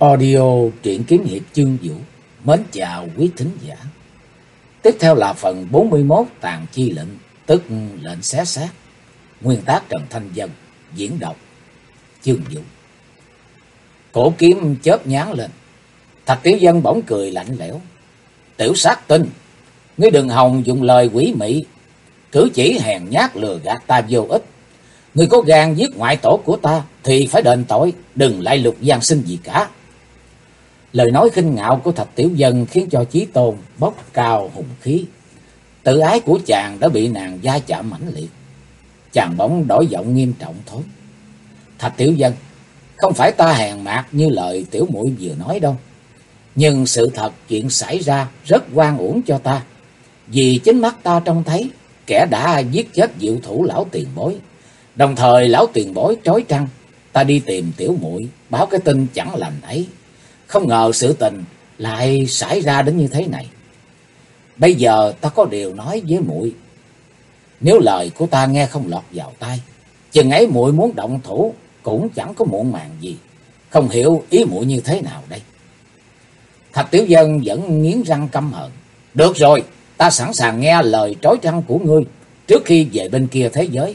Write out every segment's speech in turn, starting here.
Audio truyện kiếm hiệp chương vũ. Mến chào quý thính giả. Tiếp theo là phần 41 Tàn chi lệnh, tức lệnh xé xác. Nguyên tác Trần Thanh Dân, diễn đọc chương vũ. Cổ kiếm chớp nháng lên. Thạch Tiểu Dân bỗng cười lạnh lẽo. Tiểu sát tinh, ngươi đừng hòng dùng lời quỷ mị, cử chỉ hèn nhát lừa gạt ta vô ích. Ngươi có gan giết ngoại tổ của ta thì phải đền tội, đừng lại lục gian sinh gì cả. Lời nói khinh ngạo của Thạch Tiểu Dân khiến cho Chí Tôn bốc cao hùng khí. Tự ái của chàng đã bị nàng va chạm mãnh liệt. Chàng bỗng đổi giọng nghiêm trọng thốt. Thạch Tiểu Dân, không phải ta hèn mạt như lời tiểu muội vừa nói đâu. Nhưng sự thật chuyện xảy ra rất oan uổng cho ta. Vì chính mắt ta trông thấy kẻ đã giết chết diệu thủ lão tiền bối. Đồng thời lão tiền bối trói trăng. Ta đi tìm tiểu muội báo cái tin chẳng lành ấy. Không ngờ sự tình lại xảy ra đến như thế này. Bây giờ ta có điều nói với muội. Nếu lời của ta nghe không lọt vào tai, chừng ấy muội muốn động thủ cũng chẳng có muộn màng gì. Không hiểu ý muội như thế nào đây? Thạch Tiểu Dân vẫn nghiến răng căm hận. Được rồi, ta sẵn sàng nghe lời trói trăng của ngươi trước khi về bên kia thế giới.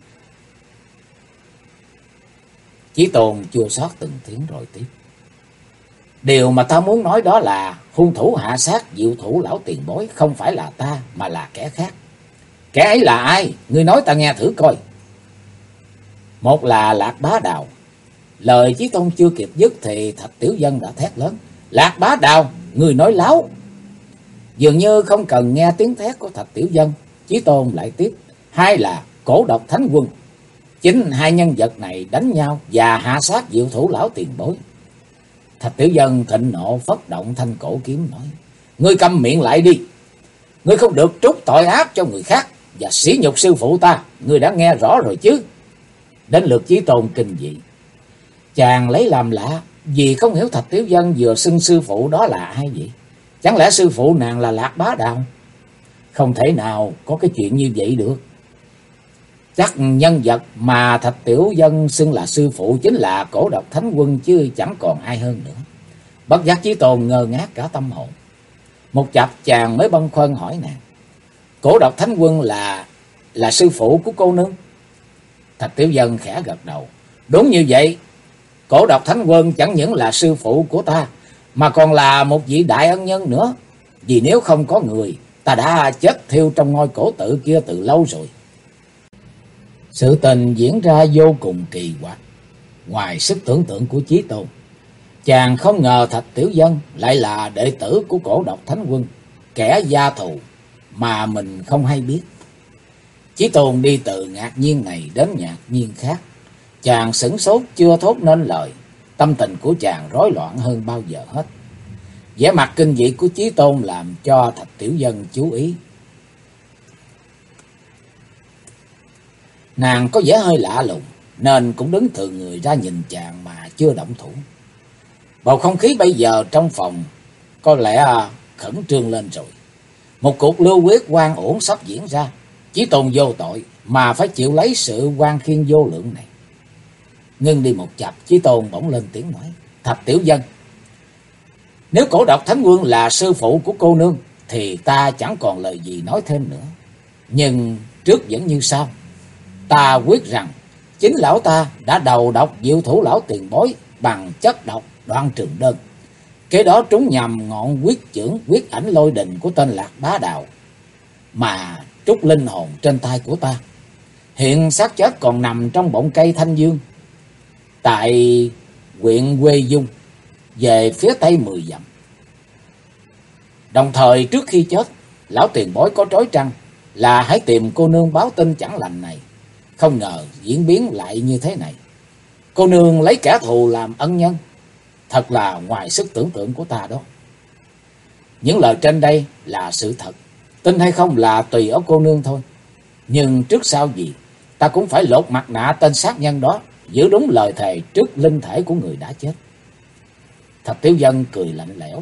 Chí Tôn chua xót từng tiếng rồi tiếp. Điều mà ta muốn nói đó là hung thủ hạ sát diệu thủ lão tiền bối không phải là ta mà là kẻ khác. Kẻ ấy là ai? Ngươi nói ta nghe thử coi. Một là Lạc Bá Đào. Lời Chí Tôn chưa kịp dứt thì Thạch Tiểu Dân đã thét lớn. Lạc Bá Đào, ngươi nói láo. Dường như không cần nghe tiếng thét của Thạch Tiểu Dân, Chí Tôn lại tiếp. Hai là Cổ Độc Thánh Quân. Chính hai nhân vật này đánh nhau và hạ sát diệu thủ lão tiền bối. Thạch Tiểu Dân thịnh nộ phất động thanh cổ kiếm nói. Ngươi câm miệng lại đi. Ngươi không được trút tội ác cho người khác và sỉ nhục sư phụ ta. Ngươi đã nghe rõ rồi chứ? Đến lượt Chí Tôn kinh dị. Chàng lấy làm lạ vì không hiểu Thạch Tiểu Dân vừa xưng sư phụ đó là ai vậy? Chẳng lẽ sư phụ nàng là Lạc Bá Đào? Không thể nào có cái chuyện như vậy được. Chắc nhân vật mà Thạch Tiểu Dân xưng là sư phụ chính là Cổ Độc Thánh Quân chứ chẳng còn ai hơn nữa. Bất giác Chí Tôn ngơ ngác cả tâm hồn. Một chập chàng mới bâng khuâng hỏi nàng. Cổ Độc Thánh Quân là sư phụ của cô nương? Thạch Tiểu Dân khẽ gật đầu. Đúng như vậy. Cổ Độc Thánh Quân chẳng những là sư phụ của ta mà còn là một vị đại ân nhân nữa. Vì nếu không có người, ta đã chết thiêu trong ngôi cổ tự kia từ lâu rồi. Sự tình diễn ra vô cùng kỳ quặc, ngoài sức tưởng tượng của Chí Tôn. Chàng không ngờ Thạch Tiểu Dân lại là đệ tử của Cổ Độc Thánh Quân, kẻ gia thù mà mình không hay biết. Chí Tôn đi từ ngạc nhiên này đến ngạc nhiên khác. Chàng sửng sốt chưa thốt nên lời. Tâm tình của chàng rối loạn hơn bao giờ hết. Vẻ mặt kinh dị của Chí Tôn làm cho Thạch Tiểu Dân chú ý. Nàng có vẻ hơi lạ lùng nên cũng đứng thừ người ra nhìn chàng mà chưa động thủ. Bầu không khí bây giờ trong phòng có lẽ khẩn trương lên rồi. Một cuộc lưu huyết oan uổng sắp diễn ra. Chí Tôn vô tội mà phải chịu lấy sự oan khiên vô lượng này. Ngưng đi một chập, Chí Tôn bỗng lên tiếng nói. Thạch Tiểu Dân, nếu Cổ Độc Thánh Quân là sư phụ của cô nương thì ta chẳng còn lời gì nói thêm nữa. Nhưng trước vẫn như sau. Ta quyết rằng chính lão ta đã đầu độc diệu thủ lão tiền bối bằng chất độc Đoạn Trường Đơn. Kế đó trúng nhầm ngọn quyết chưởng quyết ảnh lôi đình của tên Lạc Bá Đào mà trút linh hồn trên tay của ta. Hiện xác chết còn nằm trong bọng cây Thanh Dương tại huyện Quê Dung về phía tây 10 dặm. Đồng thời trước khi chết, lão tiền bối có trói trăng là hãy tìm cô nương báo tin chẳng lành này. Không ngờ diễn biến lại như thế này. Cô nương lấy kẻ thù làm ân nhân. Thật là ngoài sức tưởng tượng của ta đó. Những lời trên đây là sự thật. Tin hay không là tùy ở cô nương thôi. Nhưng trước sau gì ta cũng phải lột mặt nạ tên sát nhân đó, giữ đúng lời thề trước linh thể của người đã chết. Thạch Tiểu Dân cười lạnh lẽo.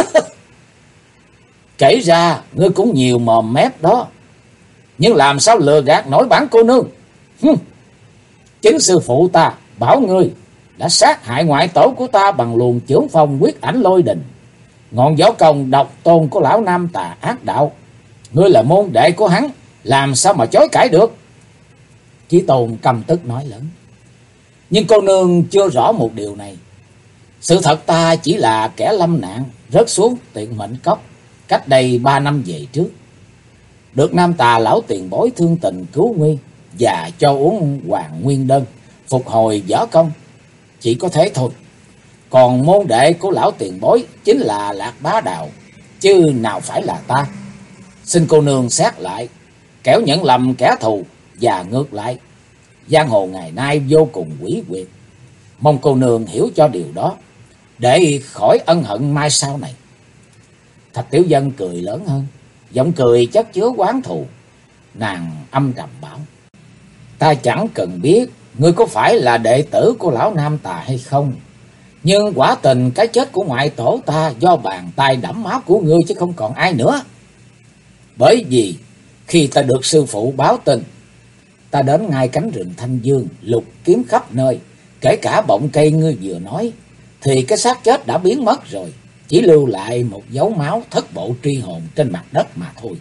Kể ra ngươi cũng nhiều mồm mép đó. Nhưng làm sao lừa gạt nổi bản cô nương? Chính sư phụ ta bảo ngươi đã sát hại ngoại tổ của ta bằng luồng chưởng phong quyết ảnh lôi đình. Ngọn võ công độc tôn của lão Nam Tà ác đạo, ngươi là môn đệ của hắn, làm sao mà chối cãi được? Chí Tôn căm tức nói lớn. Nhưng cô nương chưa rõ một điều này. Sự thật ta chỉ là kẻ lâm nạn, rớt xuống Tuyệt Mệnh Cốc cách đây 3 năm về trước. Được Nam Tà lão tiền bối thương tình cứu nguy và cho uống Hoàng Nguyên Đơn, phục hồi võ công. Chỉ có thế thôi. Còn môn đệ của lão tiền bối chính là Lạc Bá Đào, chứ nào phải là ta. Xin cô nương xét lại, kẻo nhận lầm kẻ thù. Và ngược lại, giang hồ ngày nay vô cùng quỷ quyệt. Mong cô nương hiểu cho điều đó, để khỏi ân hận mai sau này. Thạch Tiểu Dân cười lớn hơn, giọng cười chất chứa oán thù. Nàng âm trầm bảo: ta chẳng cần biết ngươi có phải là đệ tử của lão Nam Tà hay không, nhưng quả tình cái chết của ngoại tổ ta do bàn tay đẫm máu của ngươi, chứ không còn ai nữa. Bởi vì khi ta được sư phụ báo tin, ta đến ngay cánh rừng Thanh Dương lục kiếm khắp nơi, kể cả bọng cây ngươi vừa nói, thì cái xác chết đã biến mất rồi, chỉ lưu lại một dấu máu thất bộ tri hồn trên mặt đất mà thôi.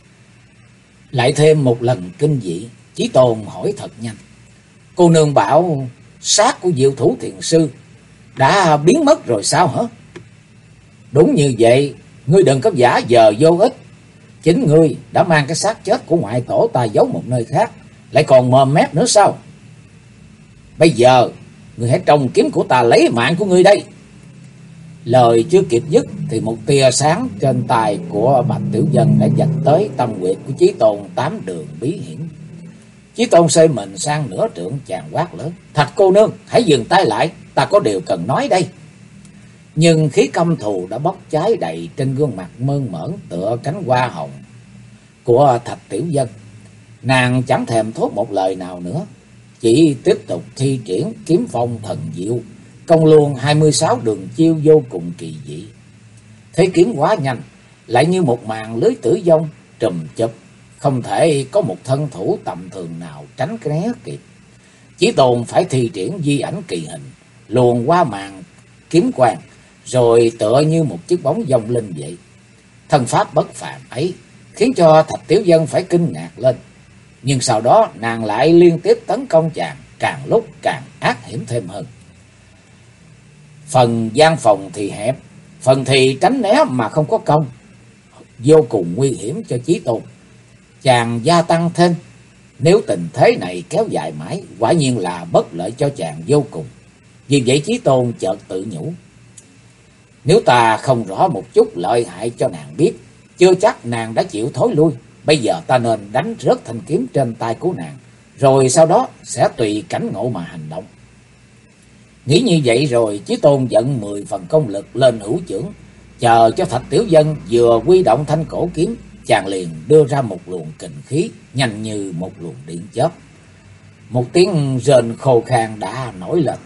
Lại thêm một lần kinh dị, Chí Tôn hỏi thật nhanh: cô nương bảo xác của Diệu Thủ Thiền Sư đã biến mất rồi sao hả? Đúng như vậy, ngươi đừng có giả vờ vô ích. Chính ngươi đã mang cái xác chết của ngoại tổ ta giấu một nơi khác, lại còn mồm mép nữa sao? Bây giờ ngươi hãy trồng kiếm của ta lấy mạng của ngươi đây. Lời chưa kịp dứt thì một tia sáng trên tay của Bạch Tiểu Dân đã dạch tới tâm huyệt của Chí Tôn 8 đường bí hiểm. Chí Tôn xoay mình sang nửa trượng, chàng quát lớn: Thạch cô nương, hãy dừng tay lại, ta có điều cần nói đây. Nhưng khí căm thù đã bốc cháy đầy trên gương mặt mơn mởn tựa cánh hoa hồng của Thạch Tiểu Dân. Nàng chẳng thèm thốt một lời nào nữa, chỉ tiếp tục thi triển kiếm phong thần diệu, công luôn 26 đường chiêu vô cùng kỳ dị. Thế kiếm quá nhanh, lại như một màn lưới tử vong trùm chụp, không thể có một thân thủ tầm thường nào tránh né kịp. Chí Tôn phải thi triển di ảnh kỳ hình, luồn qua màn kiếm quang, rồi tựa như một chiếc bóng vong linh vậy. Thân pháp bất phàm ấy khiến cho Thạch Tiểu Dân phải kinh ngạc lên. Nhưng sau đó nàng lại liên tiếp tấn công chàng, càng lúc càng ác hiểm thêm hơn. Phần gian phòng thì hẹp, phần thì tránh né mà không có công, vô cùng nguy hiểm cho Chí Tôn. Chàng gia tăng thêm, nếu tình thế này kéo dài mãi, quả nhiên là bất lợi cho chàng vô cùng. Vì vậy Chí Tôn chợt tự nhủ: nếu ta không rõ một chút lợi hại cho nàng biết, chưa chắc nàng đã chịu thối lui. Bây giờ ta nên đánh rớt thanh kiếm trên tay của nàng, rồi sau đó sẽ tùy cảnh ngộ mà hành động. Nghĩ như vậy rồi, Chí Tôn dẫn 10 phần công lực lên hữu chưởng, chờ cho Thạch Tiểu Dân vừa huy động thanh cổ kiếm, chàng liền đưa ra một luồng kình khí nhanh như một luồng điện chớp. Một tiếng rền khô khan đã nổi lên.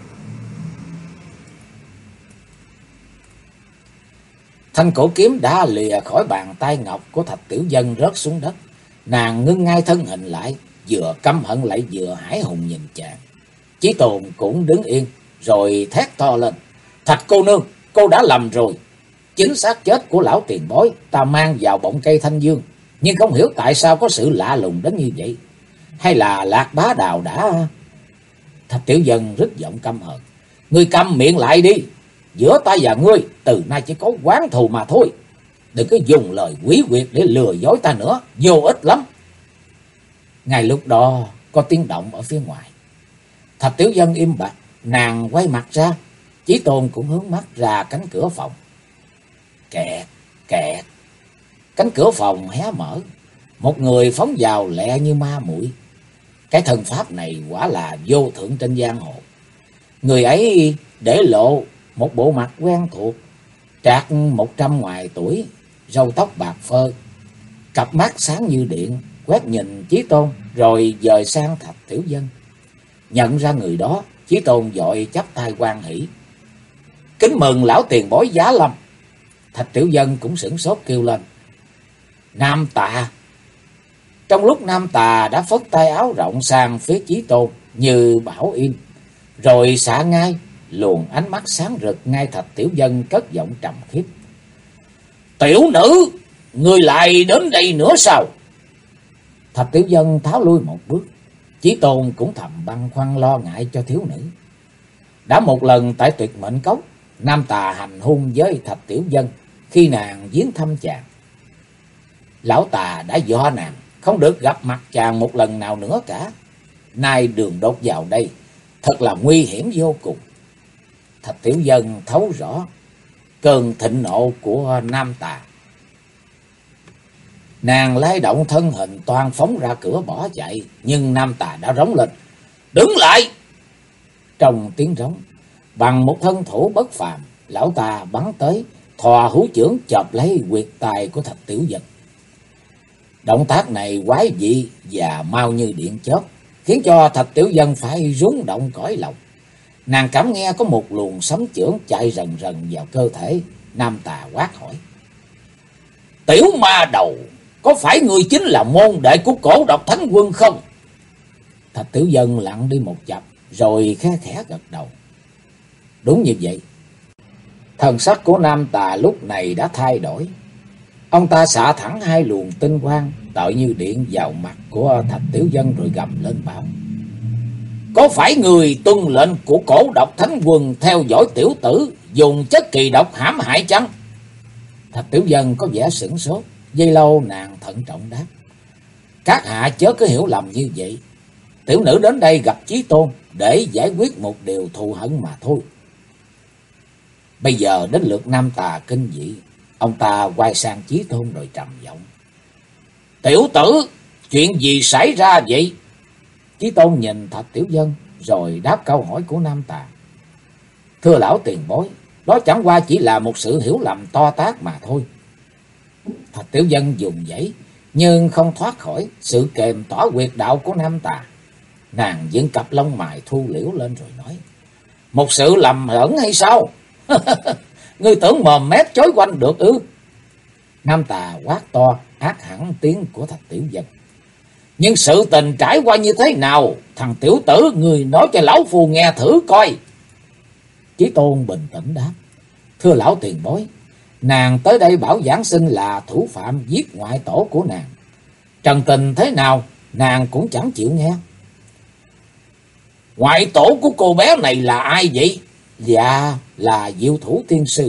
Thanh cổ kiếm đã lìa khỏi bàn tay ngọc của Thạch Tiểu Dân rớt xuống đất. Nàng ngưng ngay thân hình lại, vừa căm hận lại vừa hãi hùng nhìn chàng. Chí Tôn cũng đứng yên, rồi thét to lên: Thạch cô nương, cô đã lầm rồi. Chính xác chết của lão tiền bối ta mang vào bọng cây Thanh Dương, nhưng không hiểu tại sao có sự lạ lùng đến như vậy. Hay là Lạc Bá Đào đã... Thạch Tiểu Dân rất giọng căm hờn: ngươi câm miệng lại đi. Giữa ta và ngươi từ nay chỉ có oán thù mà thôi. Đừng có dùng lời quỷ quyệt để lừa dối ta nữa, vô ích lắm. Ngay lúc đó có tiếng động ở phía ngoài. Thạch Tiểu Dân im bặt, nàng quay mặt ra. Chí Tôn cũng hướng mắt ra cánh cửa phòng. Kẹt, kẹt. Cánh cửa phòng hé mở. Một người phóng vào lẹ như ma muội. Cái thân pháp này quả là vô thượng trên giang hồ. Người ấy để lộ một bộ mặt quen thuộc, trạc 100 ngoài tuổi, râu tóc bạc phơ, cặp mắt sáng như điện, quét nhìn Chí Tôn rồi dời sang Thạch Tiểu Dân. Nhận ra người đó, Chí Tôn vội chắp tay hoan hỉ: kính mừng lão tiền bối giá lâm. Thạch Tiểu Dân cũng sửng sốt kêu lên: Nam Tà. Trong lúc Nam Tà đã phất tay áo rộng sang phía Chí Tôn như bảo im, rồi xả ngay, luồng ánh mắt sáng rực, ngay Thạch Tiểu Dân cất giọng trầm khiếp: "Tiểu nữ, ngươi lại đến đây nữa sao?" Thạch Tiểu Dân tháo lui một bước. Chí Tôn cũng thầm băn khoăn lo ngại cho thiếu nữ. Đã một lần tại Tuyệt Mệnh Cốc, Nam Tà hành hung với Thạch Tiểu Dân khi nàng viếng thăm chàng. Lão Tà đã dọa nàng không được gặp mặt chàng một lần nào nữa cả. Nay đường đột vào đây thật là nguy hiểm vô cùng. Thạch Tiểu Dân thấu rõ cơn thịnh nộ của Nam Tà. Nàng lay động thân hình toan phóng ra cửa bỏ chạy, nhưng Nam Tà đã rống lên: "Đứng lại!" Trong tiếng rống, bằng một thân thủ bất phàm, lão ta bắn tới, thò hữu chưởng chộp lấy huyệt tài của Thạch Tiểu Dân. Động tác này quái dị và mau như điện chớp, khiến cho Thạch Tiểu Dân phải rúng động cõi lòng. Nàng cảm nghe có một luồng sấm chưởng chạy rần rần vào cơ thể. Nam Tà quát hỏi: "Tiểu ma đầu, có phải ngươi chính là môn đệ của Cổ Độc Thánh Quân không?" Thạch Tiểu Dân lặng đi một chập, rồi khe khẽ gật đầu: "Đúng như vậy." Thần sắc của Nam Tà lúc này đã thay đổi. Ông ta xạ thẳng hai luồng tinh quang tợ như điện vào mặt của Thạch Tiểu Dân, rồi gầm lên bảo: "Có phải người tuân lệnh của Cổ Độc Thánh Quân theo dõi tiểu tử dùng chất kỳ độc hãm hại chăng?" Thạch Tiểu Dân có vẻ sửng sốt. Giây lâu nàng thận trọng đáp: "Các hạ chớ cứ hiểu lầm như vậy. Tiểu nữ đến đây gặp Chí Tôn để giải quyết một điều thù hận mà thôi." Bây giờ đến lượt Nam Tà kinh dị. Ông ta quay sang Chí Tôn rồi trầm giọng: "Tiểu tử, chuyện gì xảy ra vậy?" Chí Tôn nhìn Thạch Tiểu Dân rồi đáp câu hỏi của Nam Tà: "Thưa lão tiền bối, đó chẳng qua chỉ là một sự hiểu lầm to tát mà thôi." Thạch Tiểu Dân dùng dãy nhưng không thoát khỏi sự kềm tỏa huyệt đạo của Nam Tà. Nàng dựng cặp lông mày thu liễu lên rồi nói: "Một sự lầm lẫn hay sao? Ngươi tưởng mồm mép chối quanh được ư?" Nam Tà quát to ác hẳn tiếng của Thạch Tiểu Dân: "Nhưng sự tình trải qua như thế nào? Thằng tiểu tử, ngươi nói cho lão phù nghe thử coi." Chí Tôn bình tĩnh đáp: "Thưa lão tiền bối, nàng tới đây bảo giảng sinh là thủ phạm giết ngoại tổ của nàng. Trần tình thế nào nàng cũng chẳng chịu nghe." "Ngoại tổ của cô bé này là ai vậy?" "Dạ là Diệu Thủ Thiên Sư."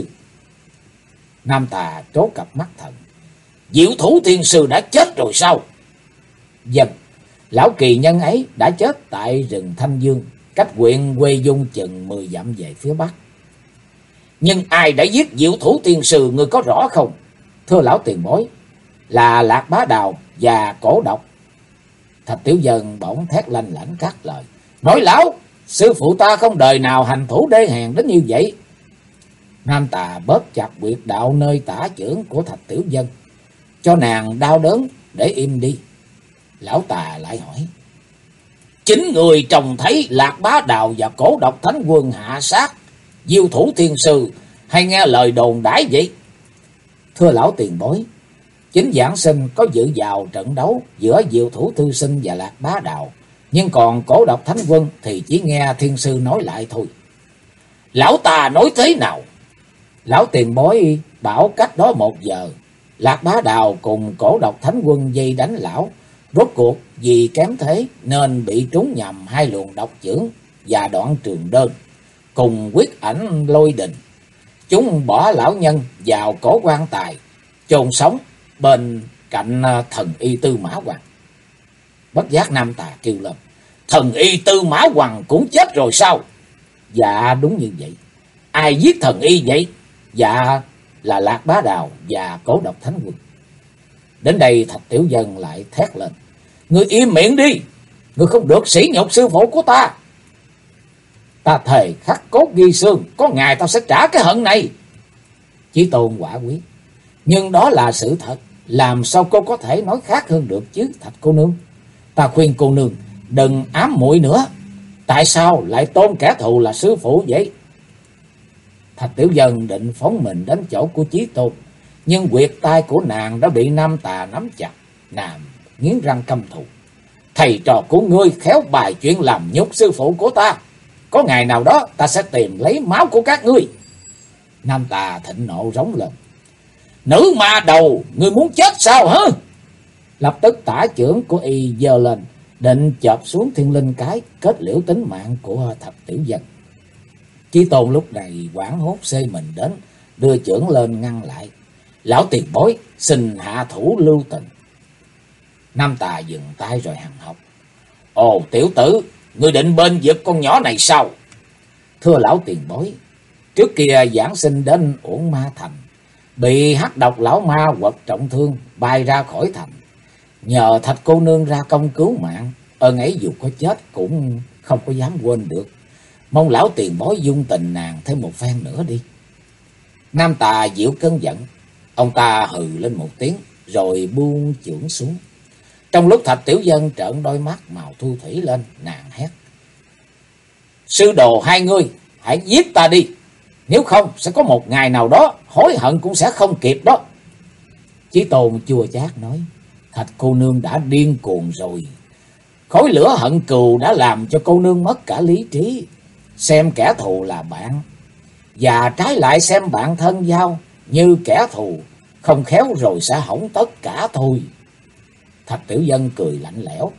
Nam Tà trố cặp mắt thần: "Diệu Thủ Thiên Sư đã chết rồi sao?" "Vâng, lão kỳ nhân ấy đã chết tại rừng Thanh Dương, cách huyện Quê Dung chừng 10 dặm về phía bắc." "Nhưng ai đã giết Diệu Thủ Thiên Sư, ngươi có rõ không?" "Thưa lão tiền bối, là Lạc Bá Đào và Cổ Độc." Thạch Tiểu Dân bỗng thét lanh lảnh cắt lời: "Nói lão, sư phụ ta không đời nào hành thủ đê hèn đến như vậy." Nam Tà bóp chặt huyệt đạo nơi tả chưởng của Thạch Tiểu Dân, cho nàng đau đớn để im đi. Lão Tà lại hỏi: "Chính người trông thấy Lạc Bá Đào và Cổ Độc Thánh Quân hạ sát Diệu Thủ Thiên Sư, hay nghe lời đồn đãi vậy?" "Thưa lão tiền bối, chính giảng sinh có dự vào trận đấu giữa Diệu Thủ Thư Sinh và Lạc Bá Đào, nhưng còn Cổ Độc Thánh Quân thì chỉ nghe Thiên Sư nói lại thôi." "Lão ta nói thế nào?" "Lão tiền bối bảo cách đó 1 giờ, Lạc Bá Đào cùng Cổ Độc Thánh Quân dây đánh lão. Rốt cuộc vì kém thế nên bị trúng nhầm 2 luồng độc chưởng và đoạn trường đơn cùng quyết ảnh lôi đình. Chúng bỏ lão nhân vào cổ quan tài, chôn sống bên cạnh thần y Tư Mã Hoằng." Bất giác Nam Tà kêu lên: "Thần y Tư Mã Hoằng cũng chết rồi sao?" "Dạ đúng như vậy." "Ai giết thần y vậy?" "Dạ là Lạc Bá Đào và Cổ Độc Thánh Quân." Đến đây Thạch Tiểu Dân lại thét lên: "Ngươi im miệng đi, ngươi không được sỉ nhục sư phụ của ta." "Ta thề khắc cốt ghi xương, có ngày ta sẽ trả cái hận này." Chí Tôn quả quyết: "Nhưng đó là sự thật, làm sao cô có thể nói khác hơn được chứ Thạch cô nương? Ta khuyên cô nương đừng ám muội nữa. Tại sao lại tôn kẻ thù là sư phụ vậy?" Thạch Tiểu Dân định phóng mình đến chỗ của Chí Tôn, nhưng huyệt tai của nàng đã bị Nam Tà nắm chặt. Nàng nghiến răng căm thù: "Thầy trò của ngươi khéo bài chuyện làm nhục sư phụ của ta." có ngày nào đó ta sẽ tìm lấy máu của các ngươi. Nam Tà thịnh nộ rống lên. Nữ ma đầu, ngươi muốn chết sao hả? Lập tức tả chưởng của y giơ lên, định chộp xuống Thiên Linh cái, kết liễu tính mạng của Thạch Tiểu Dân. Chí Tôn lúc này hoảng hốt xê mình đến, đưa chưởng lên ngăn lại. Lão tiền bối, xin hạ thủ lưu tình. Nam Tà dừng tay rồi hằn học. Ồ tiểu tử, ngươi định bên vực con nhỏ này sao? Thưa lão tiền bối, trước kia giảng sinh đến Uổng Ma Thành, bị hắc độc lão ma quật trọng thương, bay ra khỏi thành. Nhờ Thạch cô nương ra công cứu mạng, ơn ấy dù có chết cũng không có dám quên được. Mong lão tiền bối dung tình nàng thêm một phen nữa đi. Nam Tà dịu cơn giận, ông ta hừ lên một tiếng rồi buông chưởng xuống. Trong lúc Thạch Tiểu Dân trợn đôi mắt màu thu thủy lên, nàng hét. Sư đồ hai ngươi, hãy giết ta đi. Nếu không sẽ có một ngày nào đó hối hận cũng sẽ không kịp đó. Chí Tôn chua chát nói. Thạch cô nương đã điên cuồng rồi. Khói lửa hận cừu đã làm cho cô nương mất cả lý trí. Xem kẻ thù là bạn, và trái lại xem bạn thân giao như kẻ thù, không khéo rồi sẽ hỏng tất cả thôi. Thạch Tiểu Dân cười lạnh lẽo.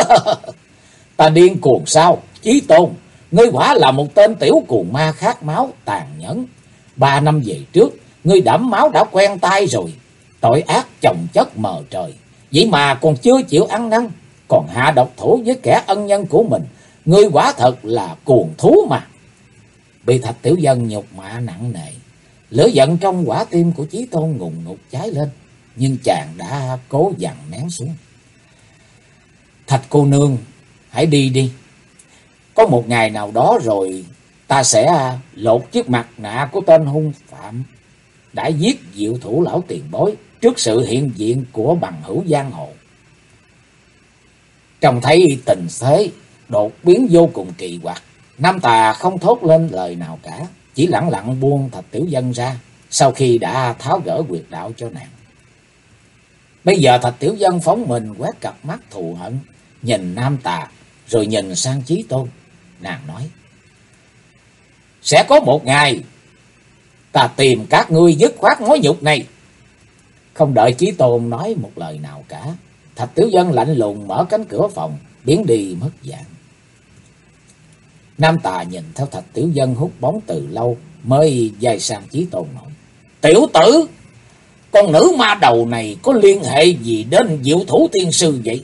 Ta điên cuồng sao? Chí Tôn, ngươi quả là một tên tiểu cuồng ma khát máu, tàn nhẫn. 3 năm về trước, ngươi đẫm máu đã quen tay rồi. Tội ác chồng chất mờ trời, vậy mà còn chưa chịu ăn năn, còn hạ độc thủ với kẻ ân nhân của mình. Ngươi quả thật là cuồng thú mà. Bị Thạch Tiểu Dân nhục mạ nặng nề, lửa giận trong quả tim của Chí Tôn ngùn ngụt cháy lên, nhưng chàng đã cố dằn nén xuống. Thạch cô nương, hãy đi đi. Có một ngày nào đó rồi ta sẽ lột chiếc mặt nạ của tên hung phạm đã giết diệu thủ lão tiền bối trước sự hiện diện của bằng hữu giang hồ. Trông thấy tình thế đột biến vô cùng kỳ quặc, Nam Tà không thốt lên lời nào cả, chỉ lẳng lặng buông Thạch Tiểu Dân ra sau khi đã tháo gỡ huyệt đạo cho nàng. Bây giờ Thạch Tiểu Dân phóng mình quét cặp mắt thù hận, nhìn Nam Tà rồi nhìn sang Chí Tôn. Nàng nói. Sẽ có một ngày ta tìm các ngươi dứt khoát mối nhục này. Không đợi Chí Tôn nói một lời nào cả, Thạch Tiểu Dân lạnh lùng mở cánh cửa phòng, biến đi mất dạng. Nam Tà nhìn theo Thạch Tiểu Dân hút bóng từ lâu, mới dây sang Chí Tôn nói. Tiểu tử, con nữ ma đầu này có liên hệ gì đến diệu thủ tiên sư vậy?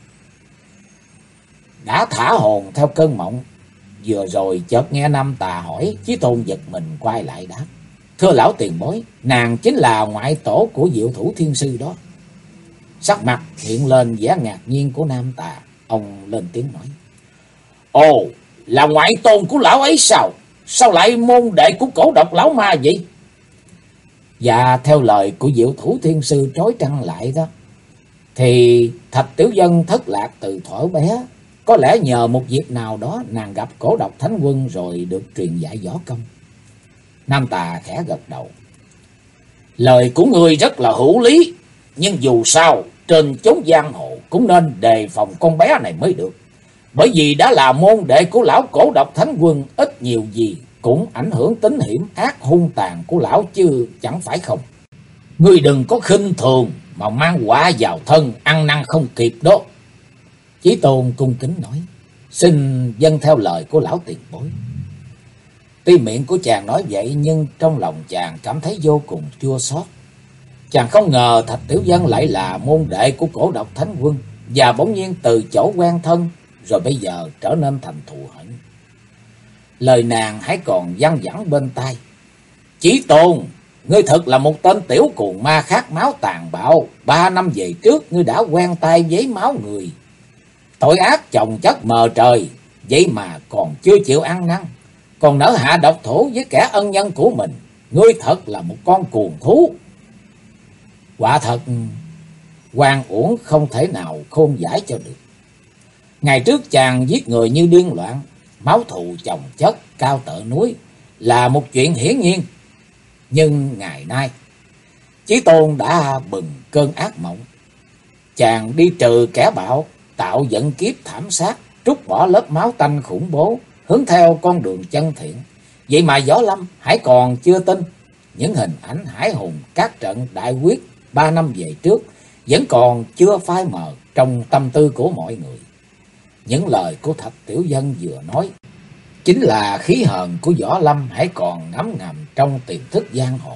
Đã thả hồn theo cơn mộng, vừa rồi chợt nghe Nam Tà hỏi, Chí Tôn giật mình quay lại đáp. Thưa lão tiền bối, nàng chính là ngoại tổ của diệu thủ thiên sư đó. Sắc mặt hiện lên vẻ ngạc nhiên của Nam Tà, ông lên tiếng nói. Ồ, là ngoại tôn của lão ấy sao? Sao lại môn đệ của cổ độc lão ma vậy? Và theo lời của diệu thủ thiên sư trói trăng lại đó, thì Thạch Tiểu Dân thất lạc từ thuở bé. Có lẽ nhờ một dịp nào đó nàng gặp cổ độc thánh quân rồi được truyền dạy võ công. Nam Tà khẽ gật đầu. Lời của ngươi rất là hữu lý, nhưng dù sao trên chốn giang hồ cũng nên đề phòng con bé này mới được. Bởi vì đã là môn đệ của lão cổ độc thánh quân, ít nhiều gì cũng ảnh hưởng tính hiểm ác hung tàn của lão chứ chẳng phải không. Ngươi đừng có khinh thường mà mang quả vào thân, ăn năn không kịp đó. Chí Tôn cung kính nói. Xin vâng theo lời của lão tiền bối. Tuy miệng của chàng nói vậy, nhưng trong lòng chàng cảm thấy vô cùng chua xót. Chàng không ngờ Thạch Tiểu Dân lại là môn đệ của cổ độc thánh quân, và bỗng nhiên từ chỗ quen thân rồi bây giờ trở nên thành thù hận. Lời nàng hãy còn văng vẳng bên tai. Chí Tôn, ngươi thật là một tên tiểu cuồng ma khát máu tàn bạo. 3 năm về trước ngươi đã quen tay với máu người. Tội ác chồng chất mờ trời, vậy mà còn chưa chịu ăn năn, còn nỡ hạ độc thủ với kẻ ân nhân của mình. Ngươi thật là một con cuồng thú. Quả thật oan uổng không thể nào khôn giải cho được. Ngày trước chàng giết người như điên loạn, máu thù chồng chất cao tợ núi, là một chuyện hiển nhiên. Nhưng ngày nay Chí Tôn đã bừng cơn ác mộng. Chàng đi trừ kẻ bạo, tạo dẫn kiếp thảm sát, trút bỏ lớp máu tanh khủng bố, hướng theo con đường chân thiện. Vậy mà Võ Lâm hãy còn chưa tin. Những hình ảnh hải hùng các trận đại quyết 3 năm về trước vẫn còn chưa phai mờ trong tâm tư của mọi người. Những lời của Thạch Tiểu Dân vừa nói chính là khí hờn của Võ Lâm hãy còn ngấm ngầm trong tiềm thức giang hồ.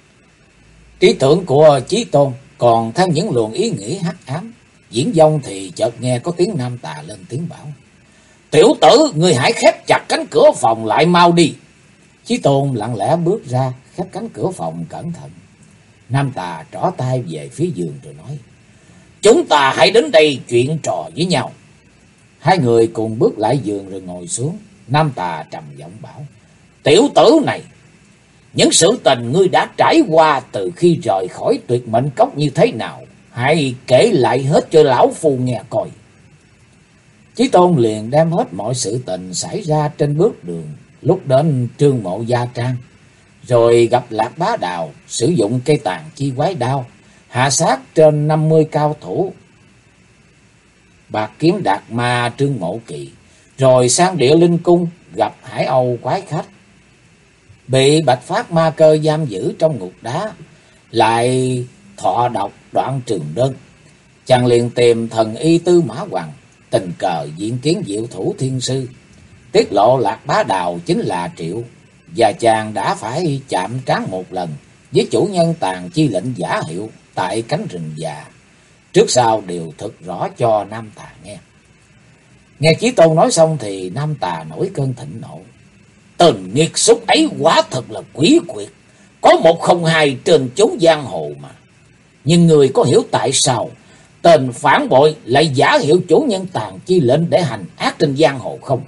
Trí tưởng của Chí Tôn còn theo những luồng ý nghĩ hắc ám. Diễn Vong thì chợt nghe có tiếng Nam Tà lên tiếng bảo: "Tiểu tử, ngươi hãy khép chặt cánh cửa phòng lại mau đi." Chí Tôn lặng lẽ bước ra, khép cánh cửa phòng cẩn thận. Nam Tà trỏ tay về phía giường rồi nói: "Chúng ta hãy đến đây chuyện trò với nhau." Hai người cùng bước lại giường rồi ngồi xuống. Nam Tà trầm giọng bảo: "Tiểu tử này, những sự tình ngươi đã trải qua từ khi rời khỏi Tuyệt Mệnh Cốc như thế nào, hãy kể lại hết cho lão phu nghe coi." Chí Tôn liền đem hết mọi sự tình xảy ra trên bước đường lúc đến Trương Mộ Gia Trang, rồi gặp Lạc Bá Đào sử dụng cây tàn chi quái đao hạ sát trên 50 cao thủ Bạc Kiếm Đạt Ma Trương Mộ Kỳ, rồi sang Địa Linh Cung gặp Hải Âu quái khách, bị Bạch Phát Ma Cơ giam giữ trong ngục đá, lại thọ độc Đoạn Trường Đơn. Chàng liền tìm thần y Tư Mã Hoàng, tình cờ diện kiến Diệu Thủ Thiên Sư, tiết lộ Lạc Bá Đào chính là Triệu, và chàng đã phải chạm trán một lần với chủ nhân tàn chi lệnh giả hiệu tại cánh rừng già. Trước sau đều thực rõ cho Nam Tà nghe. Nghe Chí Tôn nói xong thì Nam Tà nổi cơn thịnh nộ. Tên nghiệt xúc ấy quả thật là quỷ quyệt, có một không hai trên chốn giang hồ mà. Nhưng người có hiểu tại sao tên phản bội lại giả hiệu chủ nhân tàn chi lệnh để hành ác trên giang hồ không?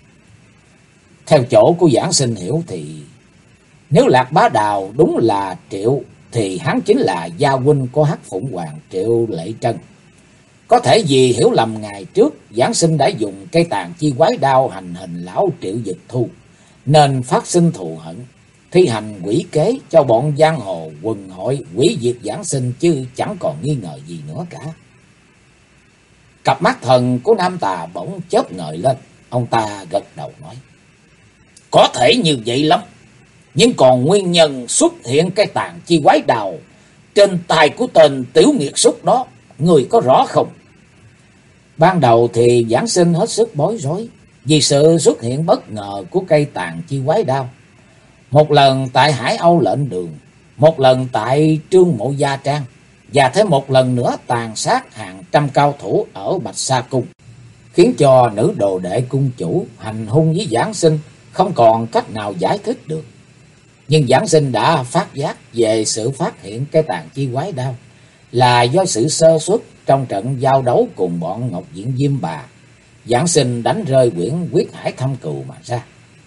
Theo chỗ của giảng sinh hiểu thì nếu Lạc Bá Đào đúng là Triệu thì hắn chính là gia huynh của Hắc Phụng Hoàng Triệu Lệ Trân. Có thể vì hiểu lầm ngày trước giảng sinh đã dùng cây tàn chi quái đao hành hình lão Triệu Dực Thu, nên phát sinh thù hận, thi hành quỷ kế cho bọn giang hồ quần hội hủy diệt giảng sinh, chứ chẳng còn nghi ngờ gì nữa cả. Cặp mắt thần của Nam Tà bỗng chớp ngời lên, ông ta gật đầu nói: "Có thể như vậy lắm, nhưng còn nguyên nhân xuất hiện cái tàn chi quái đào trên tay của tên tiểu nghiệt xúc đó, người có rõ không?" Ban đầu thì giảng sinh hết sức bối rối vì sự xuất hiện bất ngờ của cây tàn chi quái đao. Một lần tại Hải Âu lệnh đường, một lần tại Trương Mộ Gia Trang, và thêm một lần nữa tàn sát hàng trăm cao thủ ở Bạch Sa Cung, khiến cho nữ đồ đệ cung chủ hành hung với giảng sinh không còn cách nào giải thích được. Nhưng giảng sinh đã phát giác về sự phát hiện cái tàn chi quái đao là do sự sơ suất trong trận giao đấu cùng bọn Ngọc Diện Diêm Bà. Giảng sinh đánh rơi quyển Quyết Hải Thâm Cừu mà ra.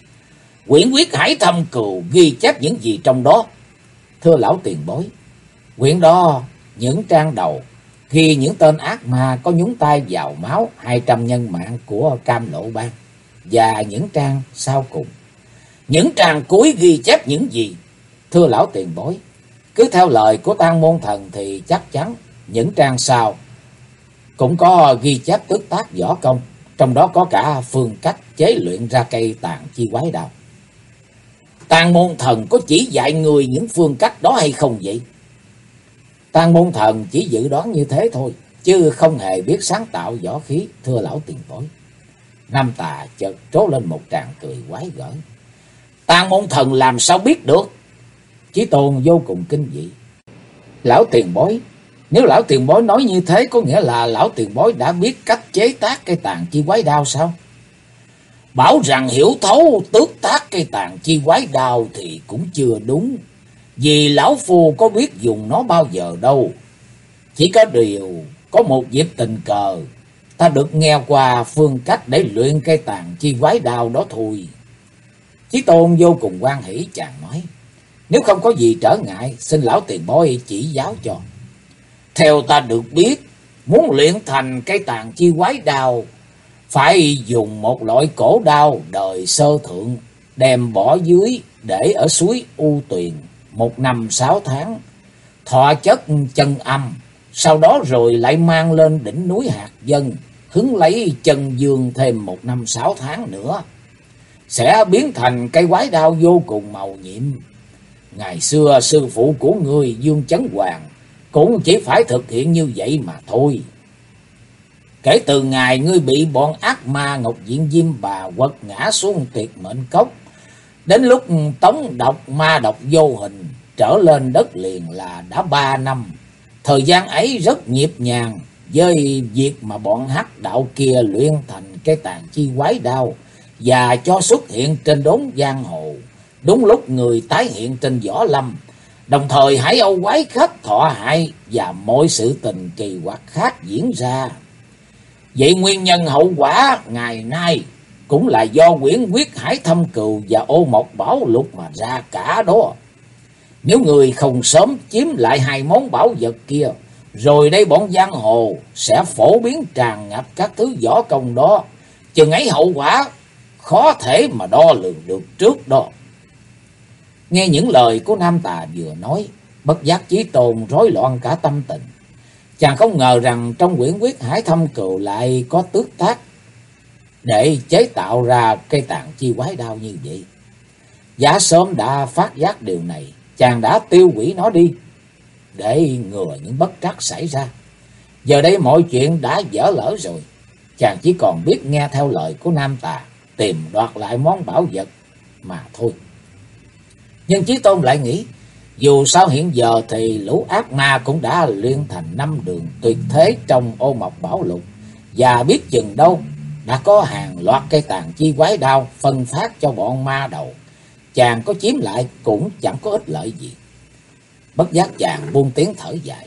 Quyển Quyết Hải Thâm Cừu ghi chép những gì trong đó? Thưa lão tiền bối, quyển đó những trang đầu ghi những tên ác ma có nhúng tay vào máu 200 nhân mạng của Cam Lộ Bang, và những trang sau cùng, những trang cuối ghi chép những gì? Thưa lão tiền bối, cứ theo lời của Tang Môn Thần thì chắc chắn những trang sau cũng có ghi chép tước tác võ công, trong đó có cả phương cách chế luyện ra cây tàn chi quái đao. Tang Môn Thần có chỉ dạy người những phương cách đó hay không vậy? Tang Môn Thần chỉ dự đoán như thế thôi, chứ không hề biết sáng tạo võ khí, thưa lão tiền bối. Nam Tà chợt trố lên một tràng cười quái gở. Tang Môn Thần làm sao biết được? Chí Tôn vô cùng kinh dị. Lão tiền bối, nếu lão tiền bối nói như thế, có nghĩa là lão tiền bối đã biết cách chế tác cây tàn chi quái đao sao? Bảo rằng hiểu thấu tước tác cây tàn chi quái đao thì cũng chưa đúng, vì lão phu có biết dùng nó bao giờ đâu. Chỉ có điều có một dịp tình cờ ta được nghe qua phương cách để luyện cây tàn chi quái đao đó thôi. Chí Tôn vô cùng hoan hỉ, chàng nói: Nếu không có gì trở ngại, xin lão tiền bối chỉ giáo cho. Theo ta được biết, muốn luyện thành cây tàn chi quái đao phải dùng một loại cổ đao đời sơ thượng, đem bỏ dưới để ở suối U Tuyền 1 năm 6 tháng, thọ chất chân âm, sau đó rồi lại mang lên đỉnh núi Hạt Dân, hứng lấy chân dương thêm 1 năm 6 tháng nữa. sẽ biến thành cây quái đao vô cùng màu nhiệm. Ngày xưa sư phụ của ngươi Dương Chấn Hoàng cũng chỉ phải thực hiện như vậy mà thôi. Kể từ ngày ngươi bị bọn ác ma Ngọc Diện Diêm Bà quật ngã xuống tuyệt mệnh cốc, đến lúc tống độc ma độc vô hình trở lên đất liền là đã 3 năm. Thời gian ấy rất nhịp nhàng với việc mà bọn hắc đạo kia luyện thành cái tàn chi quái đao và cho xuất hiện trên đốn giang hồ, đúng lúc người tái hiện trên võ lâm. Đồng thời Hải Âu quái khách thọ hại và mọi sự tình kỳ quặc khác diễn ra. Vậy nguyên nhân hậu quả ngày nay cũng là do quyển Quyết Hải Thâm Cừu và Ô Mộc Bảo Lục mà ra cả đó. Nếu người không sớm chiếm lại hai món bảo vật kia, rồi đây bọn giang hồ sẽ phổ biến tràn ngập các thứ võ công đó. Chừng ấy hậu quả khó thể mà đo lường được trước đó. Nghe những lời của Nam Tà vừa nói, bất giác Chí Tôn rối loạn cả tâm tình. Chàng không ngờ rằng trong quyển Quyết Hải Thâm Cừu lại có tước tác để chế tạo ra cây tàn chi quái đao như vậy. Giả sớm đã phát giác điều này, chàng đã tiêu hủy nó đi để ngừa những bất trắc xảy ra. Giờ đây mọi chuyện đã dở lỡ rồi, chàng chỉ còn biết nghe theo lời của Nam Tà, tìm đoạt lại món bảo vật mà thôi. Nhưng Chí Tôn lại nghĩ, dù sao hiện giờ thì lũ ác ma cũng đã luyện thành 5 đường tuyệt thế trong Ô Mộc Bảo Lục, và biết chừng đâu đã có hàng loạt cây tàn chi quái đao phân phát cho bọn ma đầu. Chàng có chiếm lại cũng chẳng có ích lợi gì. Bất giác chàng buông tiếng thở dài.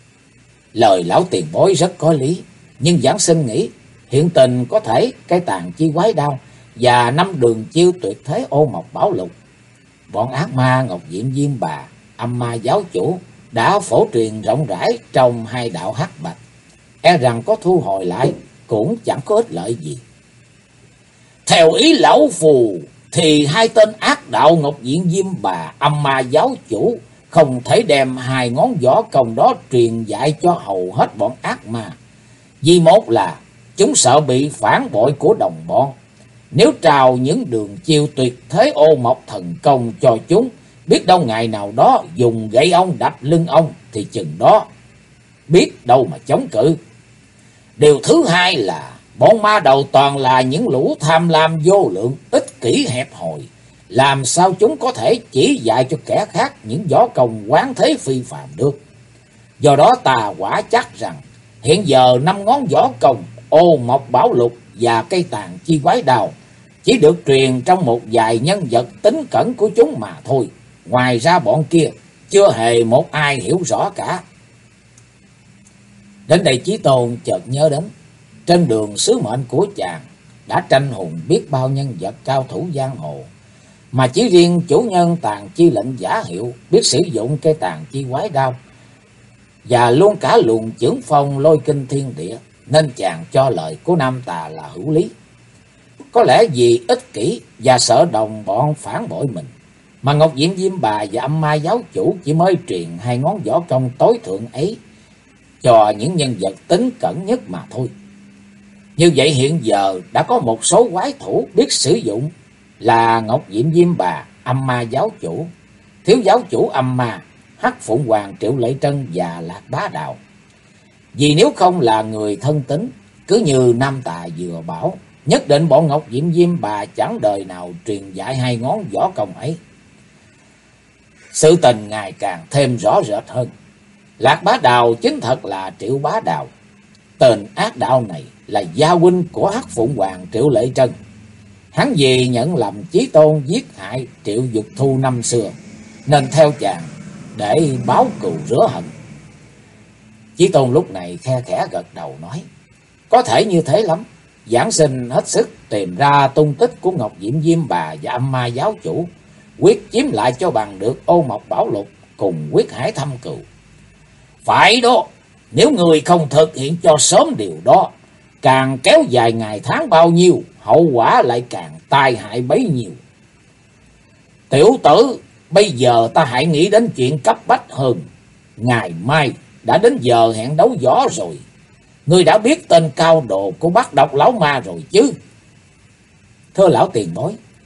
Lời lão tiền bối rất có lý, nhưng giảng sinh nghĩ hiện tình có thể cây tàn chi quái đao và 5 đường chiêu tuyệt thế Ô Mộc Bảo Lục, bọn ác ma Ngọc Diện Diêm Bà, Âm Ma giáo chủ đã phổ truyền rộng rãi trong hai đạo hắc bạch, e rằng có thu hồi lại cũng chẳng có ích lợi gì. Theo ý lão phù thì hai tên ác đạo Ngọc Diện Diêm Bà, Âm Ma giáo chủ không thể đem hai ngón võ công đó truyền dạy cho hầu hết bọn ác ma. Vì một là chúng sợ bị phản bội của đồng bọn. Nếu trao những đường chiêu tuyệt thế Ô Mộc thần công cho chúng, biết đâu ngày nào đó dùng gậy ông đập lưng ông thì chừng đó biết đâu mà chống cự. Điều thứ hai là bọn ma đầu toàn là những lũ tham lam vô lượng, ích kỷ hẹp hòi. Làm sao chúng có thể chỉ dạy cho kẻ khác những võ công quán thế phi phàm được. Do đó ta quả chắc rằng hiện giờ 5 ngón võ công Ô Mộc Bảo Lục và cây tàn chi quái đao chỉ được truyền trong một vài nhân vật tín cẩn của chúng mà thôi. Ngoài ra bọn kia chưa hề một ai hiểu rõ cả. Đến đây Chí Tôn chợt nhớ đến trên đường sứ mệnh của chàng đã tranh hùng biết bao nhân vật cao thủ giang hồ, mà chỉ riêng chủ nhân tàn chi lệnh giả hiệu biết sử dụng cây tàn chi quái đao và luôn cả luồng chưởng phong lôi kinh thiên địa, nên chàng cho lời của Nam Tà là hữu lý. Có lẽ vì ích kỷ và sợ đồng bọn phản bội mình mà Ngọc Diện Diêm Bà và Âm Ma giáo chủ chỉ mới truyền hai ngón võ công tối thượng ấy cho những nhân vật tín cẩn nhất mà thôi. Như vậy hiện giờ đã có một số quái thủ biết sử dụng là Ngọc Diện Diêm Bà, Âm Ma giáo chủ, thiếu giáo chủ Âm Ma, Hắc Phụng Hoàng Triệu Lệ Trân và Lạc Bá Đạo. Vì nếu không là người thân tín, cứ như Nam Tà vừa bảo, nhất định bọn Ngọc Diện Diêm Bà chẳng đời nào truyền dạy hai ngón võ công ấy. Sự tình ngày càng thêm rõ rệt hơn. Lạc Bá Đạo chính thật là Triệu Bá Đạo. Tên ác đạo này là gia huynh của Hắc Phụng Hoàng Triệu Lệ Trân. Hắn vì nhận lầm Chí Tôn giết hại Triệu Dục Thu năm xưa, nên theo chàng để báo cừu rửa hận. Chí Tôn lúc này khe khẽ gật đầu nói, có thể như thế lắm. Giảng sinh hết sức tìm ra tung tích của Ngọc Diệm Diêm Bà và Âm Ma giáo chủ, quyết chiếm lại cho bằng được Ô Mộc Bảo Lục cùng Quyết Hải Thâm Cừu. Phải đó, nếu người không thực hiện cho sớm điều đó, càng kéo dài ngày tháng bao nhiêu, hậu quả lại càng tai hại bấy nhiêu. Tiểu tử, bây giờ ta hãy nghĩ đến chuyện cấp bách hơn. Ngày mai đã đến giờ hẹn đấu võ rồi. Ngươi đã biết tên cao độ của Bát Độc Lão Ma rồi chứ? Thưa lão tiền bối,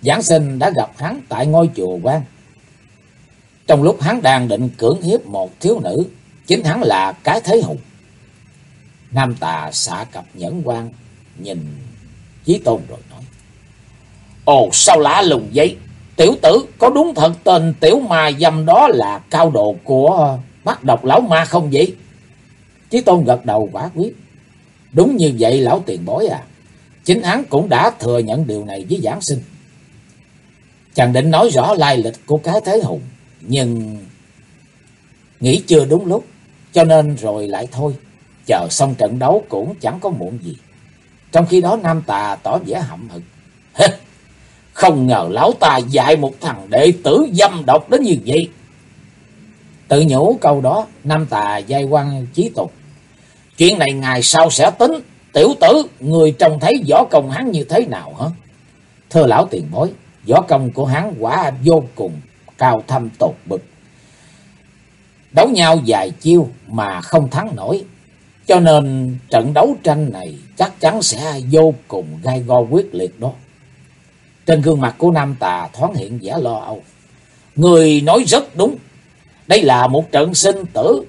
Giảng Sinh đã gặp hắn tại ngôi chùa quan. Trong lúc hắn đang định cưỡng hiếp một thiếu nữ, chính hắn là Cái Thế Hùng. Nam Tà xạ cặp nhẫn quan nhìn Chí Tôn rồi nói: Ồ, sao lạ lùng vậy? Tiểu tử, có đúng thật tên tiểu ma dâm đó là cao đồ của Bắt Độc lão ma không vậy? Chí Tôn gật đầu quả quyết: Đúng như vậy lão tiền bối à. Chính hắn cũng đã thừa nhận điều này với Giảng Sinh. Chàng định nói rõ lai lịch của Cái Thế Hùng, nhưng nghĩ chưa đúng lúc, cho nên rồi lại thôi. Chờ xong trận đấu cũng chẳng có muộn gì. Trong khi đó Nam Tà tỏ vẻ hậm hực: Không ngờ lão ta dạy một thằng đệ tử dâm độc đến như vậy. Tự nhủ câu đó, Nam Tà giai quan Chí Tôn: Chuyện này ngày sau sẽ tính. Tiểu tử, người trông thấy võ công hắn như thế nào hả? Thưa lão tiền bối, võ công của hắn quả vô cùng cao thâm tột bực. Đấu nhau vài chiêu mà không thắng nổi, cho nên trận đấu tranh này chắc chắn sẽ vô cùng gai go quyết liệt đó. Trên gương mặt của Nam Tà thoáng hiện vẻ lo âu. Người nói rất đúng. Đây là một trận sinh tử.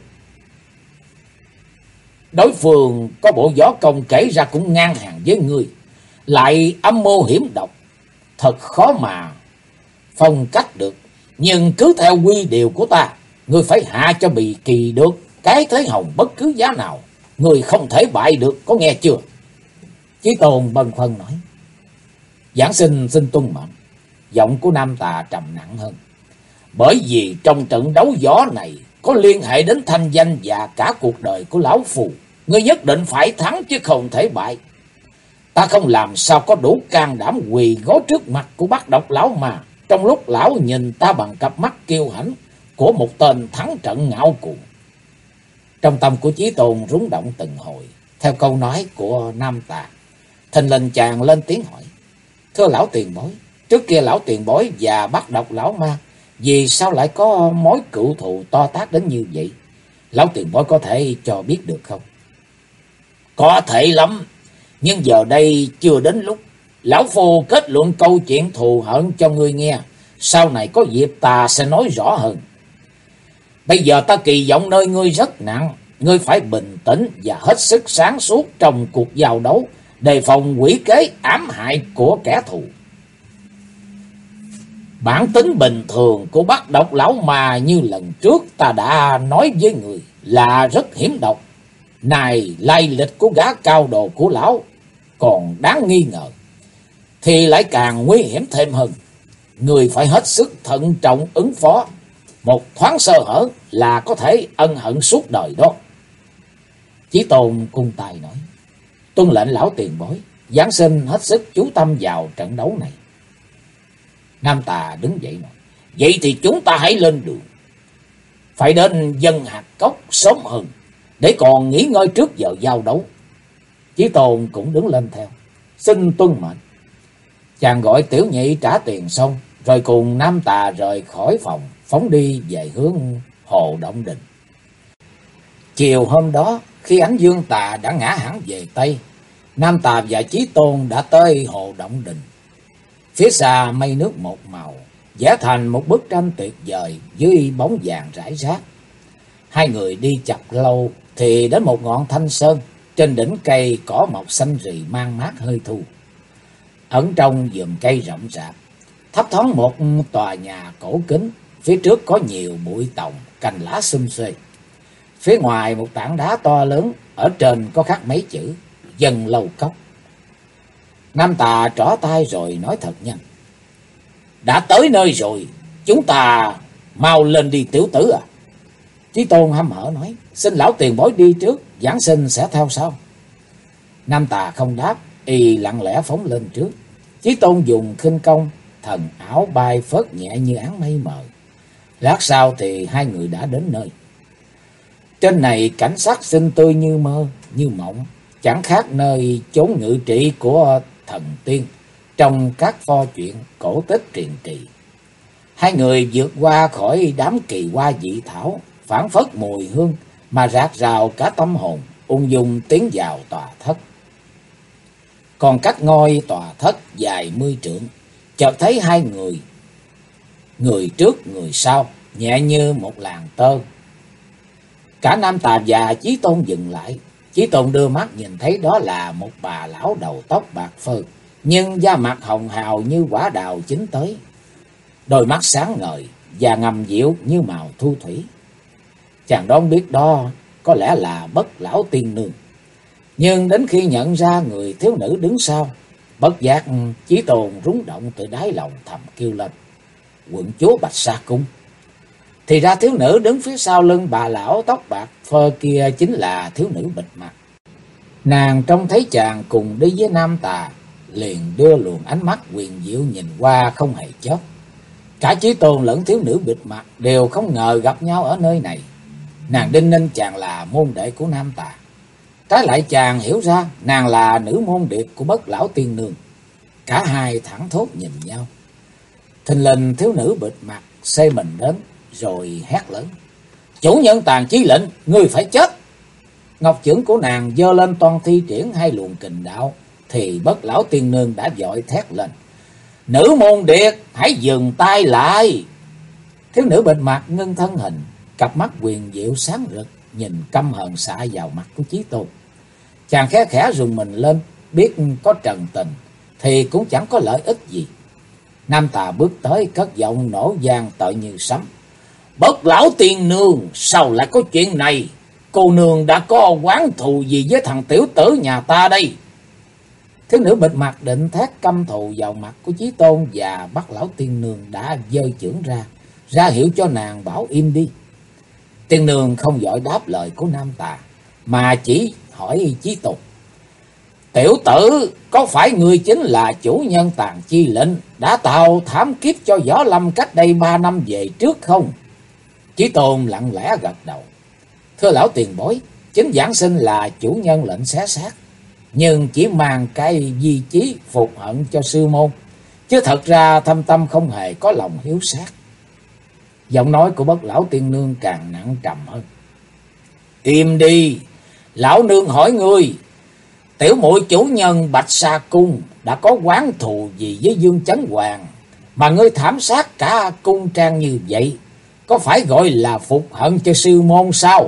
Đối phương có bộ võ công kể ra cũng ngang hàng với người, lại âm mưu hiểm độc, thật khó mà phong cách được. Nhưng cứ theo quy điều của ta, người phải hạ cho Bì Kỳ được Cái Thế Hồng bất cứ giá nào. Người không thể bại được, có nghe chưa? Chí Tôn bâng khuâng nói: Giảng Sinh xin tuân mệnh. Giọng của Nam Tà trầm nặng hơn: Bởi vì trong trận đấu võ này có liên hệ đến thanh danh và cả cuộc đời của lão phù. Ngươi nhất định phải thắng chứ không thể bại. Ta không làm sao có đủ can đảm quỳ gối trước mặt của Bắt Độc lão mà, trong lúc lão nhìn ta bằng cặp mắt kiêu hãnh của một tên thắng trận ngạo cuồng. Trong tâm của Chí Tôn rung động từng hồi theo câu nói của Nam Tà. Thình lình chàng lên tiếng hỏi: Thưa lão tiền bối, trước kia lão tiền bối và Bắt Độc lão ma vì sao lại có mối cựu thù to tát đến như vậy? Lão tiền bối có thể cho biết được không? Có thể lắm, nhưng giờ đây chưa đến lúc. Lão phu kết luận câu chuyện thù hận cho ngươi nghe, sau này có dịp ta sẽ nói rõ hơn. Bây giờ ta kỳ vọng nơi ngươi rất nặng. Ngươi phải bình tĩnh và hết sức sáng suốt trong cuộc giao đấu, đề phòng quỷ kế ám hại của kẻ thù. Bản tính bình thường của Bắt Độc lão mà như lần trước ta đã nói với người là rất hiểm độc. Này, lai lịch của gã cao đồ của lão còn đáng nghi ngờ, thì lại càng nguy hiểm thêm hơn. Người phải hết sức thận trọng ứng phó. Một thoáng sơ hở là có thể ân hận suốt đời đó. Chí Tôn cung tài nói: Tuân lệnh lão tiền bối. Giảng Sinh hết sức chú tâm vào trận đấu này. Nam Tà đứng dậy nói: Vậy thì chúng ta hãy lên đường. Phải đến Dân Hạt Cốc sớm hơn, để còn nghỉ ngơi trước giờ giao đấu. Chí Tôn cũng đứng lên theo: Xin tuân mệnh. Chàng gọi tiểu nhị trả tiền xong, rồi cùng Nam Tà rời khỏi phòng, phóng đi về hướng Hồ Động Đình. Chiều hôm đó, khi ánh dương tà đã ngã hẳn về Tây, Nam Tà và Chí Tôn đã tới Hồ Động Đình. Phía xa mây nước một màu, vẽ thành một bức tranh tuyệt vời dưới bóng vàng rải rác. Hai người đi chập lâu thì đến một ngọn thanh sơn, trên đỉnh cây cỏ mọc xanh rì mang mát hơi thu. Ẩn trong vườn cây rậm rạp, thấp thoáng một tòa nhà cổ kính, phía trước có nhiều bụi tòng, cành lá xum xuê. Phía ngoài một tảng đá to lớn, ở trên có khắc mấy chữ Dân Lâu Cốc. Nam Tà trỏ tay rồi nói thật nhanh: Đã tới nơi rồi, chúng ta mau lên đi tiểu tử à. Chí Tôn hăm hở nói: Xin lão tiền bối đi trước, Giảng Sinh sẽ theo sau. Nam Tà không đáp, y lặng lẽ phóng lên trước. Chí Tôn dùng khinh công, thần ảo bay phớt nhẹ như áng mây mờ. Lát sau thì hai người đã đến nơi. Trên này cảnh sắc xinh tươi như mơ, như mộng, chẳng khác nơi chốn ngự trị của thần tiên trong các pho chuyện cổ tích truyền kỳ. Hai người vượt qua khỏi đám kỳ hoa dị thảo, phảng phất mùi hương mà rạc rào cả tâm hồn, ung dung tiến vào tòa thất. Còn cách ngôi tòa thất dài 10 trượng, chợt thấy hai người, người trước người sau, nhẹ như một làn tơ. Cả Nam Tà và Chí Tôn dừng lại. Chí Tôn đưa mắt nhìn thấy đó là một bà lão đầu tóc bạc phơ, nhưng da mặt hồng hào như quả đào chín tới, đôi mắt sáng ngời và ngầm dịu như màu thu thủy. Chàng đoán biết đó có lẽ là Bất Lão Tiên Nương. Nhưng đến khi nhận ra người thiếu nữ đứng sau, bất giác Chí Tôn rúng động từ đáy lòng, thầm kêu lên: quận chúa Bạch Sa Cung. Thì ra thiếu nữ đứng phía sau lưng bà lão tóc bạc phơ kia chính là thiếu nữ bịt mặt. Nàng trông thấy chàng cùng đi với Nam Tà, liền đưa luồng ánh mắt huyền diệu nhìn qua không hề chớp. Cả Chí Tôn lẫn thiếu nữ bịt mặt đều không ngờ gặp nhau ở nơi này. Nàng đinh ninh chàng là môn đệ của Nam Tà, trái lại chàng hiểu ra nàng là nữ môn điệp của Bất Lão Tiên Nương. Cả hai thẳng thốt nhìn nhau. Thình lình thiếu nữ bịt mặt xê mình đến, rồi hét lớn: chủ nhân Tàn Chi lệnh, ngươi phải chết! Ngọc chưởng của nàng giơ lên toan thi triển hai luồng kình đạo, thì Bất Lão Tiên Nương đã vội thét lên: nữ môn điệp, hãy dừng tay lại! Thiếu nữ bịt mặt ngưng thân hình, cặp mắt huyền diệu sáng rực, nhìn căm hờn xạ vào mặt của Chí Tôn. Chàng khẽ khẽ rùng mình lên, biết có trần tình thì cũng chẳng có lợi ích gì. Nam Tà bước tới, cất giọng nổ vang tợn như sấm: Bất Lão Tiên Nương, sao lại có chuyện này? Cô nương đã có oán thù gì với thằng tiểu tử nhà ta đây? Thiếu nữ bịt mặt định thét căm thù vào mặt của Chí Tôn, và Bất Lão Tiên Nương đã giơ chưởng ra hiệu cho nàng bảo im đi. Tiên Nương không vội đáp lời của Nam Tà, mà chỉ hỏi Chí Tôn: tiểu tử, có phải ngươi chính là chủ nhân Tàn Chi lệnh đã tạo thảm kiếp cho Võ Lâm cách đây 3 năm về trước không? Chí Tôn lặng lẽ gật đầu: thưa lão tiền bối, chính giảng sinh là chủ nhân lệnh xé xác, nhưng chỉ mang cái di chí phục hận cho sư môn, chứ thật ra thâm tâm không hề có lòng hiếu sát. Giọng nói của Bất Lão Tiên Nương càng nặng trầm hơn: im đi, lão nương hỏi ngươi, tiểu muội chủ nhân Bạch Sa Cung đã có oán thù gì với Dương Chấn Hoàng mà ngươi thảm sát cả cung trang như vậy, có phải gọi là phục hận cho sư môn sao?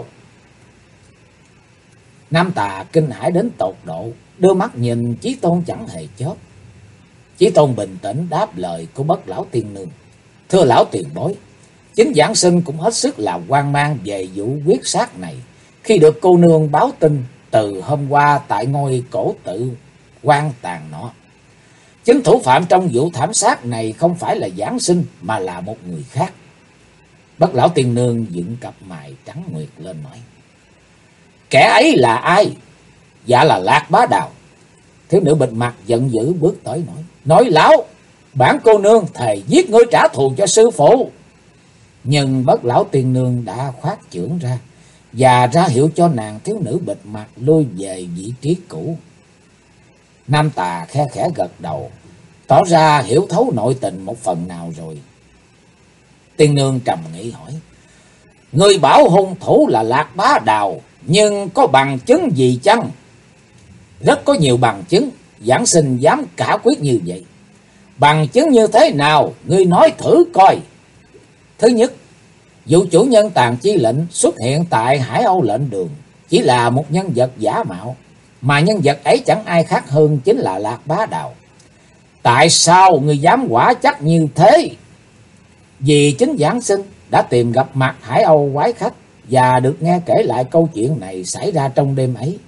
Nam Tà kinh hãi đến tột độ, đưa mắt nhìn Chí Tôn chẳng hề chớp. Chí Tôn bình tĩnh đáp lời của Bất Lão Tiên Nương: thưa lão tiền bối, chính giảng sinh cũng hết sức là hoang mang về vụ quyết sát này, khi được cô nương báo tin từ hôm qua tại ngôi cổ tự quan tàn nọ. Chính thủ phạm trong vụ thảm sát này không phải là giảng sinh, mà là một người khác. Bất Lão Tiên Nương dựng cặp mày trắng nguyệt lên nói: kẻ ấy là ai? Dạ là Lạc Bá Đào. Thiếu nữ bịt mặt giận dữ bước tới nói: lão, bản cô nương thề giết ngươi trả thù cho sư phụ. Nhưng Bất Lão Tiên Nương đã khoát chưởng ra và ra hiệu cho nàng thiếu nữ bịt mặt lui về vị trí cũ. Nam Tà khe khẽ gật đầu, tỏ ra hiểu thấu nội tình một phần nào rồi. Tiên Nương trầm nghĩ hỏi: ngươi bảo hung thủ là Lạc Bá Đào, nhưng có bằng chứng gì chăng? Rất có nhiều bằng chứng, giảng sinh dám cả quyết như vậy. Bằng chứng như thế nào, ngươi nói thử coi. Thứ nhất, vụ chủ nhân Tàn Chi lệnh xuất hiện tại Hải Âu lệnh đường chỉ là một nhân vật giả mạo, mà nhân vật ấy chẳng ai khác hơn chính là Lạc Bá Đào. Tại sao ngươi dám quả chắc như thế? Vì chính giảng sinh đã tìm gặp mặt Hải Âu quái khách và được nghe kể lại câu chuyện này xảy ra trong đêm ấy.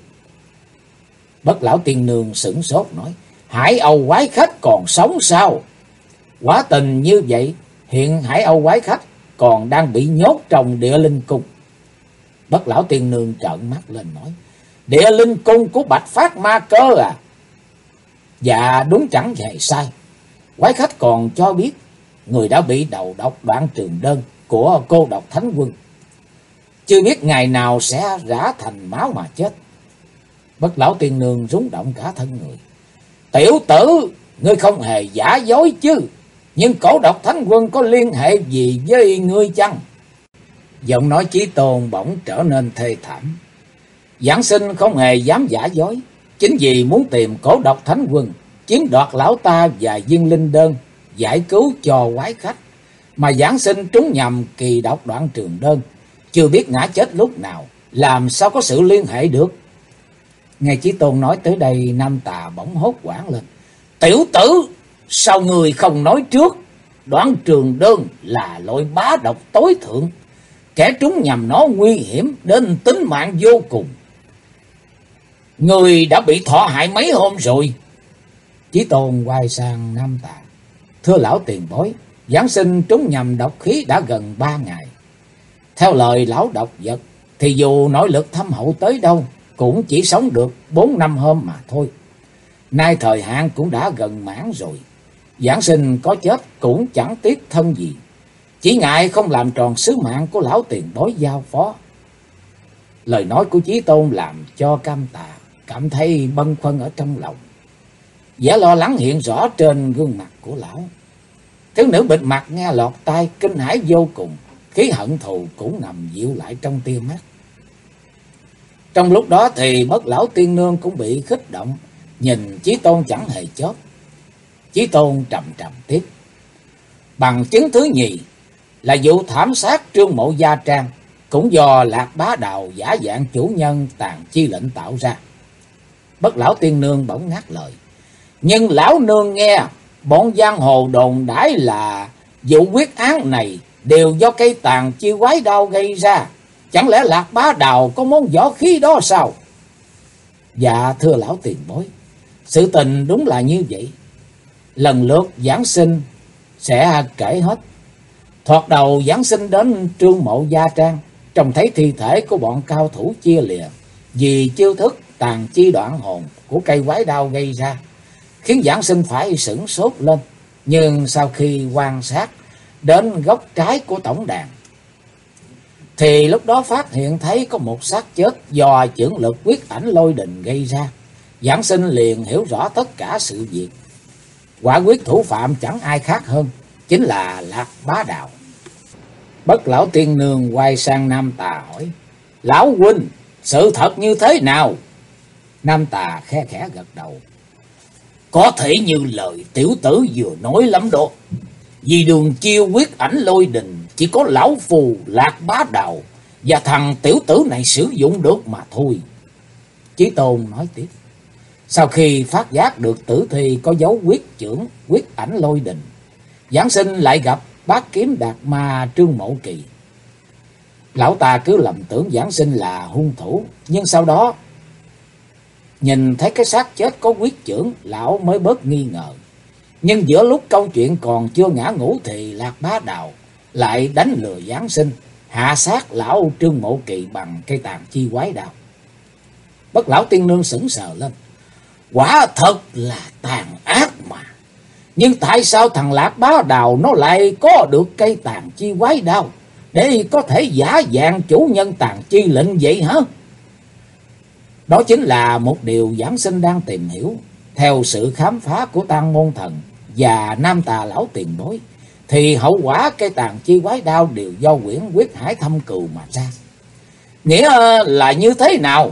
Bất Lão Tiên Nương sửng sốt nói: Hải Âu quái khách còn sống sao? Quả tình như vậy, hiện Hải Âu quái khách còn đang bị nhốt trong Địa Linh Cung. Bất Lão Tiên Nương trợn mắt lên nói: Địa Linh Cung của Bạch Phát Ma Cơ à? Dạ đúng chẳng hề sai. Quái khách còn cho biết người đã bị đầu độc Đoạn Trường Đơn của cô độc Thánh Quân, chưa biết ngày nào sẽ rã thành máu mà chết. Bất Lão Tiên Nương rúng động cả thân người: Tiểu tử, ngươi không hề giả dối chứ? Nhưng cổ độc Thánh Quân có liên hệ gì với ngươi chăng? Giọng nói Chí Tôn bỗng trở nên thê thảm. Giảng sinh không hề dám giả dối, chính vì muốn tìm cổ độc Thánh Quân, chiếm đoạt lão ta và viên linh đơn giải cứu cho quái khách, mà giảng sinh trúng nhầm kỳ độc Đoạn Trường Đơn, chưa biết ngã chết lúc nào, làm sao có sự liên hệ được. Nghe Chí Tôn nói tới đây, Nam Tà bỗng hốt hoảng lên. Tiểu tử, sao người không nói trước? Đoạn Trường Đơn là loại bá độc tối thượng, kẻ trúng nhầm nó nguy hiểm đến tính mạng vô cùng. Người đã bị thọ hại mấy hôm rồi. Chí Tôn quay sang Nam Tà. Thưa lão tiền bối, giảng sinh trúng nhầm độc khí đã gần 3 ngày. Theo lời lão độc vật thì dù nội lực thâm hậu tới đâu cũng chỉ sống được 4-5 hôm mà thôi. Nay thời hạn cũng đã gần mãn rồi. Giảng sinh có chết cũng chẳng tiếc thân gì, chỉ ngại không làm tròn sứ mạng của lão tiền bối giao phó. Lời nói của Chí Tôn làm cho Cam Tà cảm thấy bâng khuâng ở trong lòng. Vẻ lo lắng hiện rõ trên gương mặt của lão. Thiếu nữ bịt mặt nghe lọt tai, kinh hãi vô cùng, khí hận thù cũng nằm dịu lại trong tia mắt. Trong lúc đó thì Bất Lão Tiên Nương cũng bị khích động, nhìn Chí Tôn chẳng hề chớp. Chí Tôn trầm trầm tiếp. Bằng chứng thứ nhì là vụ thảm sát Trương Mộ Gia Trang, cũng do Lạc Bá Đào giả dạng chủ nhân Tàn Chi lệnh tạo ra. Bất Lão Tiên Nương bỗng ngắt lời. Nhưng lão nương nghe bọn giang hồ đồn đãi là vụ quyết án này đều do cây Tàn Chi quái đao gây ra. Chẳng lẽ Lạc Bá Đào có món võ khí đó sao? Dạ thưa lão tiền bối, sự tình đúng là như vậy. Lần lượt giảng sinh sẽ kể hết. Thoạt đầu giảng sinh đến Trương Mộ Gia Trang, trông thấy thi thể của bọn cao thủ chia lìa vì chiêu thức Tàn Chi đoạn hồn của cây quái đao gây ra, khiến giảng sinh phải sửng sốt lên. Nhưng sau khi quan sát đến gốc trái của tổng đàn thì lúc đó phát hiện thấy có một xác chết do chưởng lực Quyết Ảnh Lôi Đình gây ra. Giảng sinh liền hiểu rõ tất cả sự việc. Quả quyết thủ phạm chẳng ai khác hơn, chính là Lạc Bá Đào. Bất Lão Tiên Nương quay sang Nam Tà hỏi. Lão huynh, sự thật như thế nào? Nam Tà khe khẽ gật đầu. Có thể như lời tiểu tử vừa nói lắm đó. Vì đường chiêu Quyết Ảnh Lôi Đình chỉ có lão phù Lạc Bá Đào và thằng tiểu tử này sử dụng được mà thôi. Chí Tôn nói tiếp. Sau khi phát giác được tử thi có dấu quyết chưởng Quyết Ảnh Lôi Đình, giảng sinh lại gặp Bát Kiếm Đạt Ma Trương Mộ Kỳ. Lão ta cứ lầm tưởng giảng sinh là hung thủ, nhưng sau đó nhìn thấy cái xác chết có quyết chưởng, lão mới bớt nghi ngờ. Nhưng giữa lúc câu chuyện còn chưa ngã ngũ thì Lạc Bá Đào lại đánh lừa giảng sinh, hạ sát lão Trương Mộ Kỳ bằng cây Tàn Chi quái đao. Bất Lão Tiên Nương sững sờ lên. Quả thật là tàn ác mà. Nhưng tại sao thằng Lạc Bá Đào nó lại có được cây Tàn Chi quái đao để có thể giả dạng chủ nhân Tàn Chi lệnh vậy hả? Đó chính là một điều giảng sinh đang tìm hiểu. Theo sự khám phá của Tang Môn Thần và Nam Tà lão tiền bối, thì hậu quả cây Tàn Chi quái đao đều do quyển Quyết Hải Thâm Cừu mà ra. Nghĩa là như thế nào?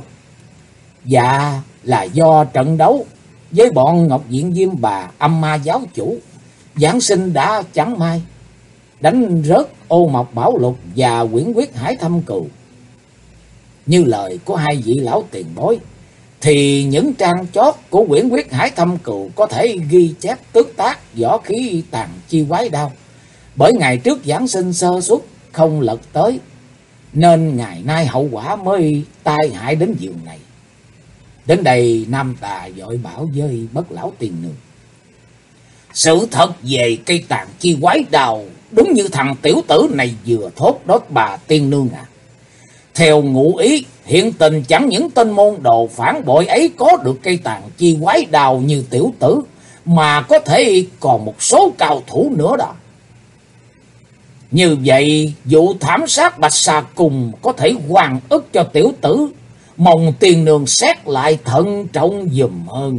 Dạ là do trận đấu với bọn Ngọc Diện Diêm Bà Âm Ma giáo chủ, giảng sinh đã chẳng may đánh rớt Ô Mộc Bảo Lục và quyển Quyết Hải Thâm Cừu. Như lời của hai vị lão tiền bối thì những trang chót của quyển Quyết Hải Thâm Cừu có thể ghi chép tước tác võ khí Tàn Chi quái đao. Bởi ngày trước giảng sinh sơ suất không lật tới, nên ngày nay hậu quả mới tai hại đến giường này. Đến đây Nam Tà vội bảo với Bất Lão Tiên Nương. Sự thật về cây Tàn Chi quái đao đúng như thằng tiểu tử này vừa thốt đó bà Tiên Nương à. Theo ngụ ý, hiện tình chẳng những tên môn đồ phản bội ấy có được cây Tàn Chi quái đao như tiểu tử, mà có thể còn một số cao thủ nữa đó. Như vậy, vụ thảm sát Bạch Xà Cùng có thể hoàn ức cho tiểu tử, mong Tiên Nương xét lại thận trọng giùm hơn.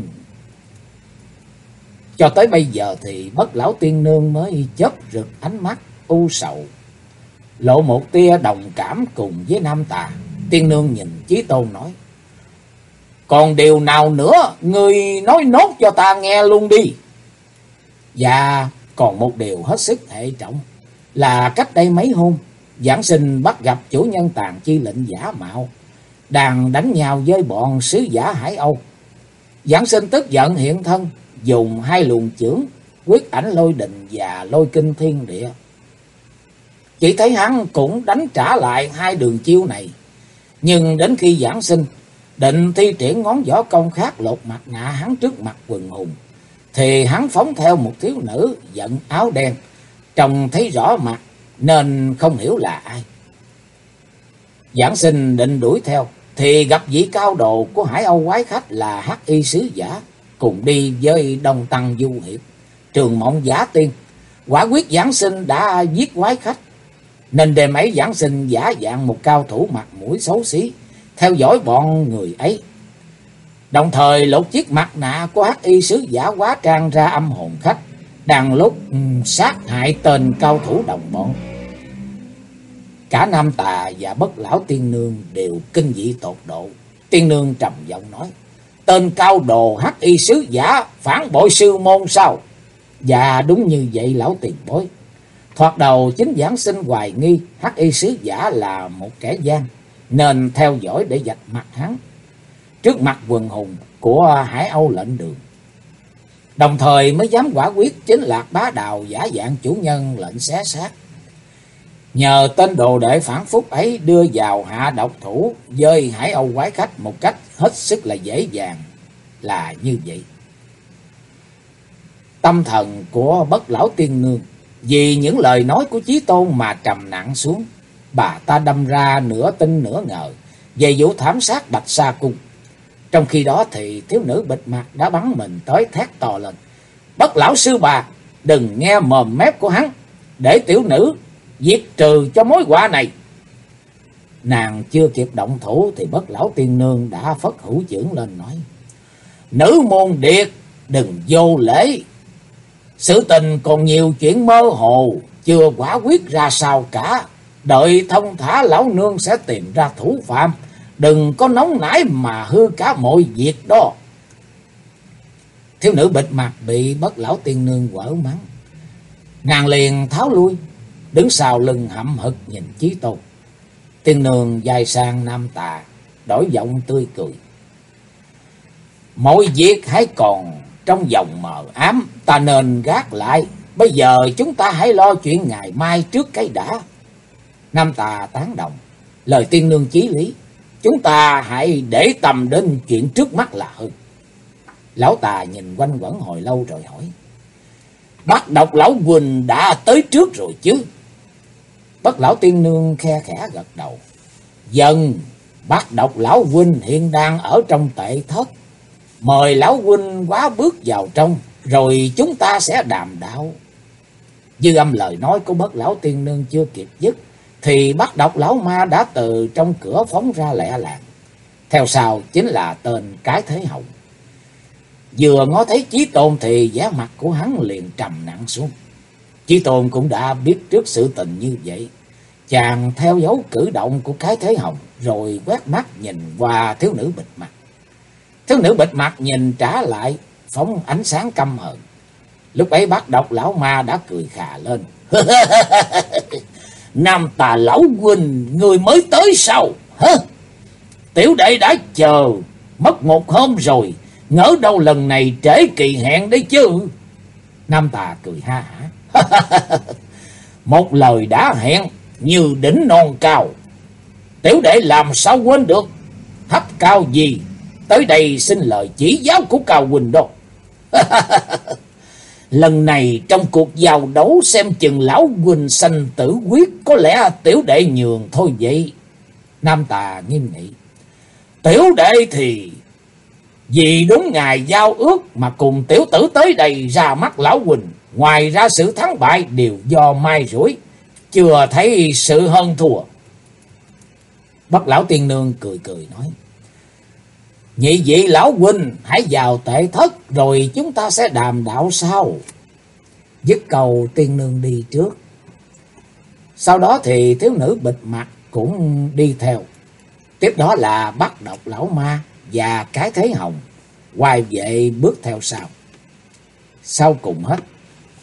Cho tới bây giờ thì Bất Lão Tiên Nương mới chớp rực ánh mắt u sầu, lộ một tia đồng cảm cùng với Nam Tà. Tiên Nương nhìn Chí Tôn nói. Còn điều nào nữa, người nói nốt cho ta nghe luôn đi. Dạ, Còn một điều hết sức hệ trọng là cách đây mấy hôm, giảng sinh bắt gặp chủ nhân Tàn Chi Lệnh giả mạo đang đánh nhau với bọn sứ giả Hải Âu. Giảng sinh tức giận hiện thân, dùng hai luồng chưởng quyết ảnh lôi đình và lôi kinh thiên địa. Chỉ thấy hắn cũng đánh trả lại hai đường chiêu này, nhưng đến khi giảng sinh định thi triển ngón võ công khác lột mặt nạ hắn trước mặt quần hùng, thì hắn phóng theo một thiếu nữ vận áo đen, trông thấy rõ mặt nên không hiểu là ai. Giảng sinh định đuổi theo thì gặp vị cao đồ của Hải Âu quái khách là Hắc Y sứ giả, cùng đi với Đông Tăng Du Hiệp, Trường Mộng Giả Tiên. Quả quyết giảng sinh đã giết quái khách, nên đêm ấy giảng sinh giả dạng một cao thủ mặt mũi xấu xí, theo dõi bọn người ấy. Đồng thời lột chiếc mặt nạ của Hắc Y sứ giả hóa trang ra âm hồn khách, đang lúc sát hại tên cao thủ đồng bọn. Cả Nam Tà và Bất Lão Tiên Nương đều kinh dị tột độ. Tiên Nương trầm giọng nói: tên cao đồ Hắc Y sứ giả phản bội sư môn sao? Dạ đúng như vậy lão tiền bối. Thoạt đầu chính giảng sinh hoài nghi Hắc Y sứ giả là một kẻ gian, nên theo dõi để vạch mặt hắn trước mặt quần hùng của Hải Âu lệnh đường. Đồng thời mới dám quả quyết chính Lạc Bá Đào giả dạng chủ nhân lệnh xé xác. Nhờ tên đồ đệ phản phúc ấy đưa vào hạ độc thủ với Hải Âu quái khách một cách hết sức là dễ dàng là như vậy. Tâm thần của Bất Lão Tiên Nương vì những lời nói của Chí Tôn mà trầm nặng xuống. Bà ta đâm ra nửa tin nửa ngờ về vụ thảm sát Bạch Sa Cung. Trong khi đó thì thiếu nữ bịt mặt đã bắn mình tới thét to lên: Bất Lão sư bà, đừng nghe mồm mép của hắn, để tiểu nữ diệt trừ cho mối họa này. Nàng chưa kịp động thủ thì Bất Lão Tiên Nương đã phất hữu chưởng lên nói: Nữ môn điệt, đừng vô lễ. Sự tình còn nhiều chuyện mơ hồ, chưa quả quyết ra sao cả. Đợi thông thả lão nương sẽ tìm ra thủ phạm. Đừng có nóng nảy mà hư cả mọi việc đó. Thiếu nữ bịt mặt bị Bất Lão Tiên Nương quở mắng. Nàng liền tháo lui, đứng sau lưng hậm hực nhìn Chí Tôn. Tiên Nương dài sang Nam Tà, đổi giọng tươi cười: Mọi việc hãy còn trong vòng mờ ám, ta nên gác lại. Bây giờ chúng ta hãy lo chuyện ngày mai trước cái đã. Nam Tà tán đồng: Lời Tiên Nương chí lý, chúng ta hãy để tâm đến chuyện trước mắt là hơn. Lão Tà nhìn quanh quẩn hồi lâu rồi hỏi: Bắt Độc lão huynh đã tới trước rồi chứ? Bất Lão Tiên Nương khe khẽ gật đầu: Dần, Bắt Độc lão huynh hiện đang ở trong tệ thất. Mời lão huynh quá bước vào trong, rồi chúng ta sẽ đàm đạo. Dư âm lời nói của Bất Lão Tiên Nương chưa kịp dứt thì Bắt Độc lão ma đã từ trong cửa phóng ra lẹ làng. Theo sau chính là tên Cái Thế Hồng. Vừa ngó thấy Chí Tôn thì vẻ mặt của hắn liền trầm nặng xuống. Chí Tôn cũng đã biết trước sự tình như vậy. Chàng theo dấu cử động của Cái Thế Hồng, rồi quét mắt nhìn qua thiếu nữ bịt mặt. Thiếu nữ bịt mặt nhìn trả lại, phóng ánh sáng căm hờn. Lúc ấy Bắt Độc lão ma đã cười khà lên: Nam Tà lão huynh, người mới tới sao? Hả? Tiểu đệ đã chờ mất một hôm rồi, ngỡ đâu lần này trễ kỳ hẹn đấy chứ. Nam Tà cười ha hả: Một lời đã hẹn như đỉnh non cao, tiểu đệ làm sao quên được. Thấp cao gì, tới đây xin lời chỉ giáo của cao huynh đó. Lần này trong cuộc giao đấu xem chừng lão huynh sanh tử quyết, có lẽ tiểu đệ nhường thôi vậy. Nam Tà nghiêm nghị: Tiểu đệ thì vì đúng ngày giao ước mà cùng tiểu tử tới đây ra mắt lão huynh. Ngoài ra sự thắng bại đều do mai rủi, chưa thấy sự hơn thua. Bất Lão Tiên Nương cười cười nói: Nhị vị lão huynh hãy vào tệ thất, rồi chúng ta sẽ đàm đạo sau. Dứt câu Tiên Nương đi trước. Sau đó thì thiếu nữ bịt mặt cũng đi theo. Tiếp đó là Bắt Độc lão ma và Cái Thế Hồng quay về bước theo sau. Sau cùng hết,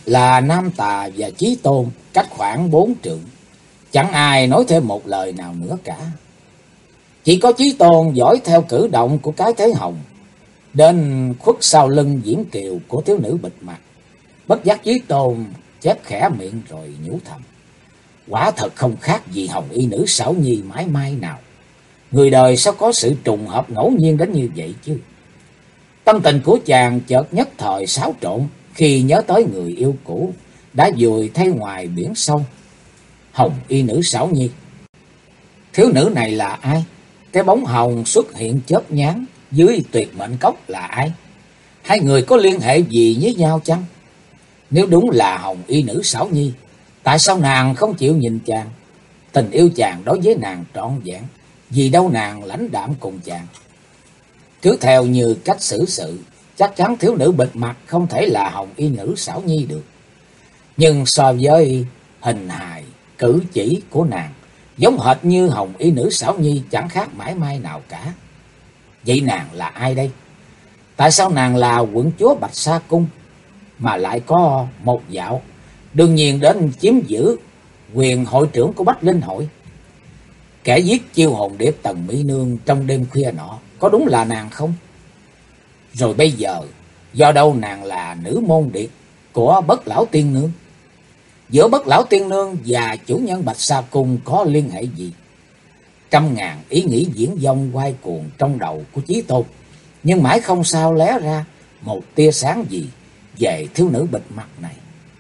là Nam Tà và Chí Tôn cách khoảng 4 trượng. Chẳng ai nói thêm một lời nào nữa cả. Chỉ có Chí Tôn dõi theo cử động của cái Thế Hồng, đến khuất sau lưng Diễm Kiều của thiếu nữ bịt mặt. Bất giác Chí Tôn chép khẽ miệng rồi nhủ thầm: quả thật không khác gì Hồng Y nữ xảo nhi mãi mai nào. Người đời sao có sự trùng hợp ngẫu nhiên đến như vậy chứ? Tâm tình của chàng chợt nhất thời xáo trộn khi nhớ tới người yêu cũ đã vùi thay ngoài biển sâu. Hồng Y nữ xảo nhi, thiếu nữ này là ai? Cái bóng hồng xuất hiện chớp nhoáng dưới Tuyệt Mệnh Cốc là ai? Hai người có liên hệ gì với nhau chăng? Nếu đúng là Hồng Y nữ xảo nhi, tại sao nàng không chịu nhìn chàng? Tình yêu chàng đối với nàng trọn vẹn, vì đâu nàng lãnh đạm cùng chàng. Cứ theo như cách xử sự, chắc chắn thiếu nữ bịt mặt không thể là Hồng Y nữ xảo nhi được. Nhưng so với hình hài, cử chỉ của nàng, giống hệt như Hồng Y nữ xảo nhi chẳng khác mãi may nào cả. Vậy nàng là ai đây? Tại sao nàng là quận chúa Bạch Sa Cung mà lại có một dạo đương nhiên đến chiếm giữ quyền hội trưởng của Bách Linh Hội? Kẻ giết chiêu hồn điệp Tần Mỹ Nương trong đêm khuya nọ có đúng là nàng không? Rồi bây giờ do đâu nàng là nữ môn điệp của Bất Lão Tiên Nương? Giữa Bất Lão Tiên Nương và chủ nhân Bạch Sa Cung có liên hệ gì? Trăm ngàn ý nghĩ diễn dông quay cuồng trong đầu của Chí Tôn, nhưng mãi không sao lé ra một tia sáng gì về thiếu nữ bịt mặt này.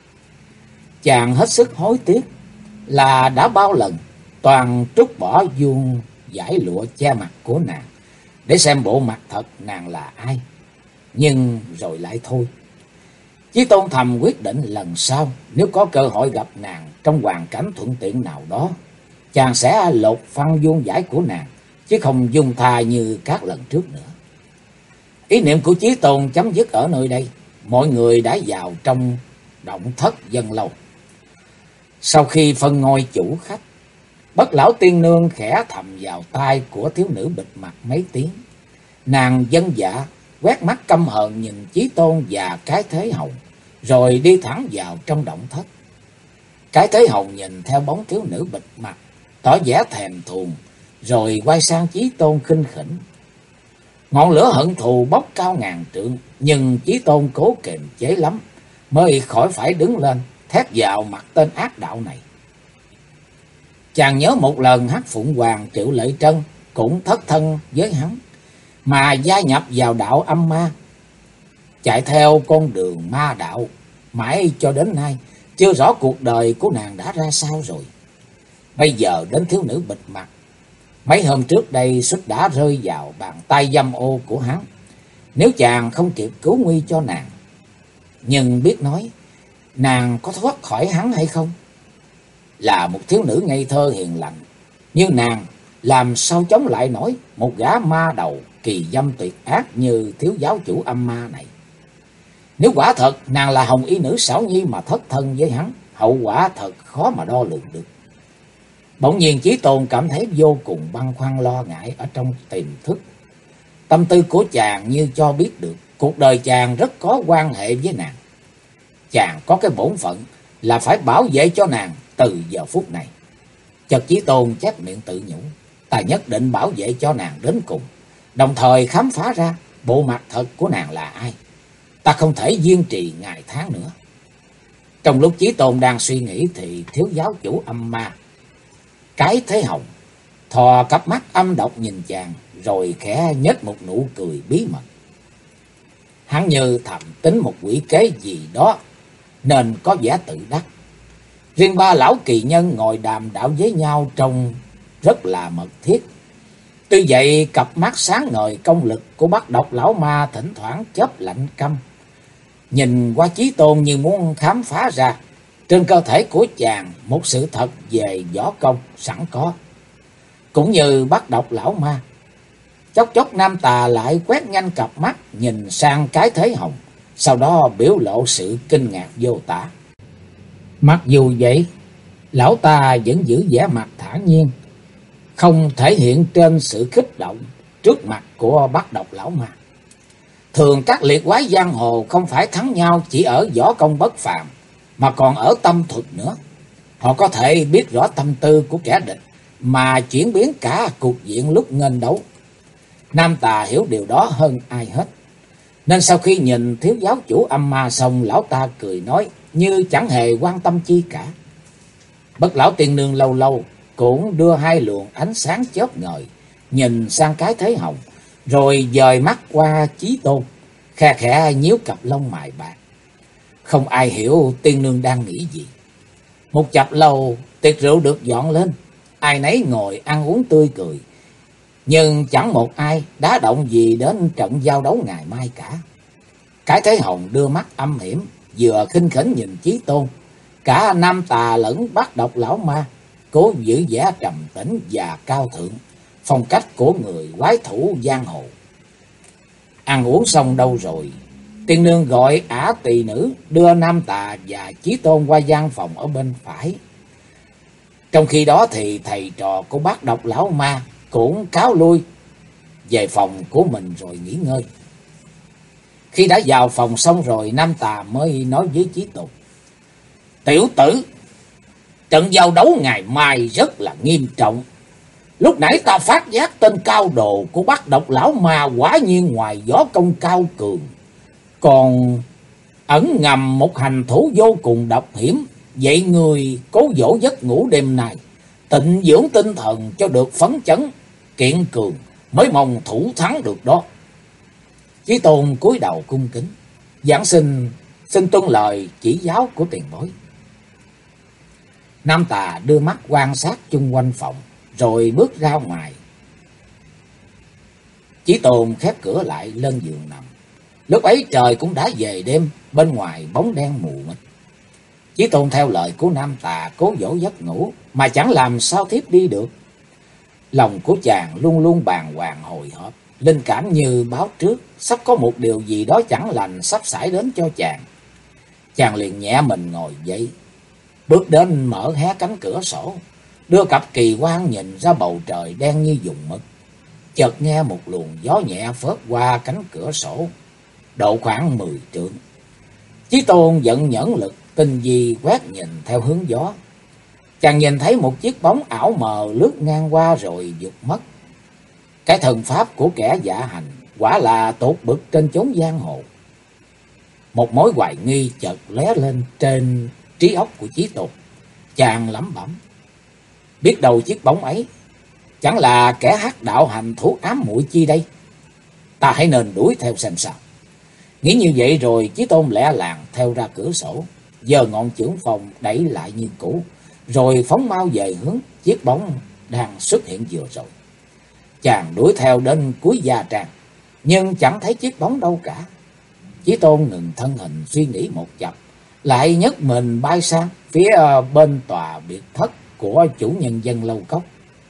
Chàng hết sức hối tiếc là đã bao lần toàn trút bỏ vuông dải lụa che mặt của nàng để xem bộ mặt thật nàng là ai. Nhưng rồi lại thôi. Chí Tôn thầm quyết định lần sau nếu có cơ hội gặp nàng trong hoàn cảnh thuận tiện nào đó, chàng sẽ lột phăng vuông vải của nàng, chứ không dung tha như các lần trước nữa. Ý niệm của Chí Tôn chấm dứt ở nơi đây. Mọi người đã vào trong động thất dân lâu. Sau khi phân ngôi chủ khách, Bất Lão Tiên Nương khẽ thầm vào tai của thiếu nữ bịt mặt mấy tiếng. Nàng vâng dạ, quét mắt căm hờn nhìn Chí Tôn và cái Thế Hồng, rồi đi thẳng vào trong động thất. Cái Thế Hồng nhìn theo bóng thiếu nữ bịt mặt, tỏ vẻ thèm thuồng, rồi quay sang Chí Tôn khinh khỉnh. Ngọn lửa hận thù bốc cao ngàn trượng, nhưng Chí Tôn cố kiềm chế lắm, mới khỏi phải đứng lên thét vào mặt tên ác đạo này. Chàng nhớ một lần Hắc Phụng Hoàng Triệu Lệ Trân cũng thất thân với hắn, mà gia nhập vào đạo âm ma, chạy theo con đường ma đạo, mãi cho đến nay chưa rõ cuộc đời của nàng đã ra sao rồi. Bây giờ đến thiếu nữ bịt mặt, mấy hôm trước đây suýt đã rơi vào bàn tay dâm ô của hắn, nếu chàng không kịp cứu nguy cho nàng. Nhưng biết nói, nàng có thoát khỏi hắn hay không? Là một thiếu nữ ngây thơ hiền lành như nàng, làm sao chống lại nổi một gã ma đầu kỳ dâm tuyệt ác như thiếu giáo chủ âm ma này? Nếu quả thật nàng là Hồng Y nữ xảo nhi mà thất thân với hắn, hậu quả thật khó mà đo lường được. Bỗng nhiên Chí Tôn cảm thấy vô cùng băn khoăn lo ngại ở trong tiềm thức. Tâm tư của chàng như cho biết được cuộc đời chàng rất có quan hệ với nàng. Chàng có cái bổn phận là phải bảo vệ cho nàng từ giờ phút này. Chợt Chí Tôn chép miệng tự nhủ, ta nhất định bảo vệ cho nàng đến cùng, đồng thời khám phá ra bộ mặt thật của nàng là ai. Ta không thể kiên trì ngày tháng nữa. Trong lúc Chí Tôn đang suy nghĩ thì thiếu giáo chủ âm ma cái Thế Hồng thò cặp mắt âm độc nhìn chàng, rồi khẽ nhếch một nụ cười bí mật. Hắn như thầm tính một quỷ kế gì đó nên có vẻ tự đắc. Riêng ba lão kỳ nhân ngồi đàm đạo với nhau trông rất là mật thiết. Tuy vậy cặp mắt sáng ngời công lực của Bát Độc lão ma thỉnh thoảng chớp lạnh căm, nhìn qua Chí Tôn như muốn khám phá ra trên cơ thể của chàng một sự thật về võ công sẵn có. Cũng như Bát Độc lão ma, chốc chốc Nam Tà lại quét nhanh cặp mắt nhìn sang cái Thế Hồng, sau đó biểu lộ sự kinh ngạc vô tả. Mặc dù vậy, lão ta vẫn giữ vẻ mặt thản nhiên, không thể hiện trên sự kích động trước mặt của Bát Độc lão ma. Thường các liệt quái giang hồ không phải thắng nhau chỉ ở võ công bất phàm, mà còn ở tâm thuật nữa. Họ có thể biết rõ tâm tư của kẻ địch mà chuyển biến cả cục diện lúc nghênh đấu. Nam Tà hiểu điều đó hơn ai hết. Nên sau khi nhìn thiếu giáo chủ âm ma xong, lão ta cười nói như chẳng hề quan tâm chi cả. Bất lão tiên nương lâu lâu cũng đưa hai luồng ánh sáng chớp ngời nhìn sang cái Thế Hồng, rồi dời mắt qua Chí Tôn, khe khẽ nhíu cặp lông mày bạc. Không ai hiểu tiên nương đang nghĩ gì. Một chập lâu tiệc rượu được dọn lên, ai nấy ngồi ăn uống tươi cười, nhưng chẳng một ai đá động gì đến trận giao đấu ngày mai cả. Cái Thế Hồng đưa mắt âm hiểm, vừa khinh khỉnh nhìn Chí Tôn. Cả Nam Tà lẫn Bát Độc lão ma cố giữ vẻ trầm tĩnh và cao thượng, phong cách của người quái thủ giang hồ. Ăn uống xong đâu rồi, tiên nương gọi ả tỳ nữ đưa Nam Tà và Chí Tôn qua gian phòng ở bên phải. Trong khi đó thì thầy trò của Bát Độc lão ma cũng cáo lui về phòng của mình rồi nghỉ ngơi. Khi đã vào phòng xong rồi, Nam Tà mới nói với Chí Tôn: Tiểu tử, trận giao đấu ngày mai rất là nghiêm trọng. Lúc nãy ta phát giác tên cao đồ của Bát Độc lão ma quả nhiên ngoài võ công cao cường, còn ẩn ngầm một hành thủ vô cùng độc hiểm. Vậy người cố dỗ giấc ngủ đêm nay, tịnh dưỡng tinh thần cho được phấn chấn kiện cường, mới mong thủ thắng được đó. Chí Tôn cúi đầu cung kính, giảng xin tuân lời chỉ giáo của tiền bối. Nam Tà đưa mắt quan sát chung quanh phòng, rồi bước ra ngoài. Chí Tôn khép cửa lại lên giường nằm. Lúc ấy trời cũng đã về đêm, bên ngoài bóng đen mù mịt. Chí Tôn theo lời của Nam Tà cố dỗ giấc ngủ, mà chẳng làm sao thiếp đi được. Lòng của chàng luôn luôn bàng hoàng hồi hộp, linh cảm như báo trước sắp có một điều gì đó chẳng lành sắp xảy đến cho chàng. Chàng liền nhẹ mình ngồi dậy, bước đến mở hé cánh cửa sổ, đưa cặp kỳ quan nhìn ra bầu trời đen như dùng mực. Chợt nghe một luồng gió nhẹ phớt qua cánh cửa sổ, độ khoảng 10 trượng. Chí Tôn vận nhẫn lực tinh vi quét nhìn theo hướng gió. Chàng nhìn thấy một chiếc bóng ảo mờ lướt ngang qua rồi vụt mất. Cái thần pháp của kẻ dạ hành quả là tột bực trên chốn giang hồ. Một mối hoài nghi chợt lóe lên trên trí óc của Chí Tôn. Chàng lẩm bẩm: biết đâu chiếc bóng ấy chẳng là kẻ hắc đạo hành thủ ám muội chi đây? Ta hãy nên đuổi theo xem sao. Nghĩ như vậy rồi, Chí Tôn lẹ làng theo ra cửa sổ, giơ ngọn chưởng phòng đẩy lại như cũ, rồi phóng mau về hướng chiếc bóng đang xuất hiện vừa rồi. Chàng đuổi theo đến cuối gia trang, nhưng chẳng thấy chiếc bóng đâu cả. Chí Tôn ngừng thân hình suy nghĩ một chập, lại nhấc mình bay sang phía bên tòa biệt thất của chủ nhân dân Lâu Cốc.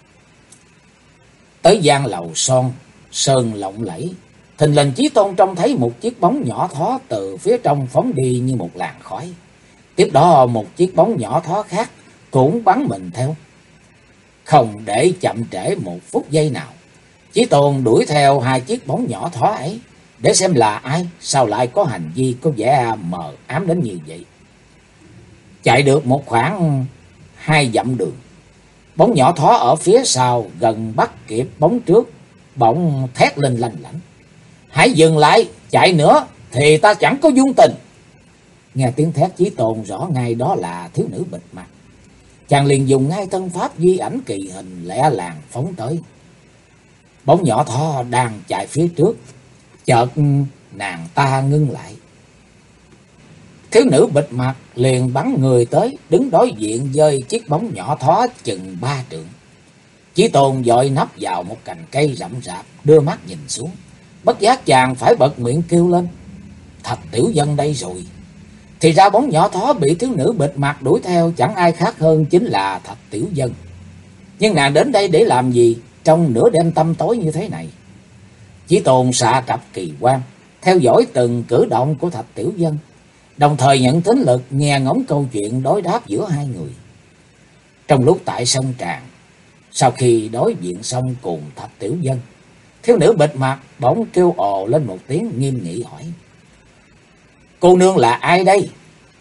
Tới gian lầu son sơn lộng lẫy, thình lình Chí Tôn trông thấy một chiếc bóng nhỏ thó từ phía trong phóng đi như một làn khói. Tiếp đó một chiếc bóng nhỏ thó khác cũng bắn mình theo. Không để chậm trễ một phút giây nào, Chí Tôn đuổi theo hai chiếc bóng nhỏ thó ấy để xem là ai, sao lại có hành vi có vẻ mờ ám đến như vậy. Chạy được một khoảng 2 dặm đường, bóng nhỏ thó ở phía sau gần bắt kịp bóng trước, bỗng thét lên lanh lảnh: hãy dừng lại, chạy nữa thì ta chẳng có dung tình. Nghe tiếng thét, Chí Tôn rõ ngay đó là thiếu nữ bịt mặt. Chàng liền dùng ngay thân pháp di ảnh kỳ hình lẹ làng phóng tới. Bóng nhỏ thó đang chạy phía trước, chợt nàng ta ngưng lại. Thiếu nữ bịt mặt liền bắn người tới, đứng đối diện với chiếc bóng nhỏ thó chừng 3 trượng. Chí Tôn vội nấp vào một cành cây rậm rạp, đưa mắt nhìn xuống. Bất giác chàng phải bật miệng kêu lên: Thạch Tiểu Dân đây rồi. Thì ra bóng nhỏ thó bị thiếu nữ bịt mặt đuổi theo chẳng ai khác hơn chính là Thạch Tiểu Dân. Nhưng nàng đến đây để làm gì trong nửa đêm tăm tối như thế này? Chí Tôn xạ cặp kỳ quan, theo dõi từng cử động của Thạch Tiểu Dân, đồng thời nhận thính lực nghe ngóng câu chuyện đối đáp giữa hai người. Trong lúc tại sân tràng, sau khi đối diện xong cùng Thạch Tiểu Dân, thiếu nữ bịt mặt bỗng kêu ồ lên một tiếng, nghiêm nghị hỏi: Cô nương là ai đây?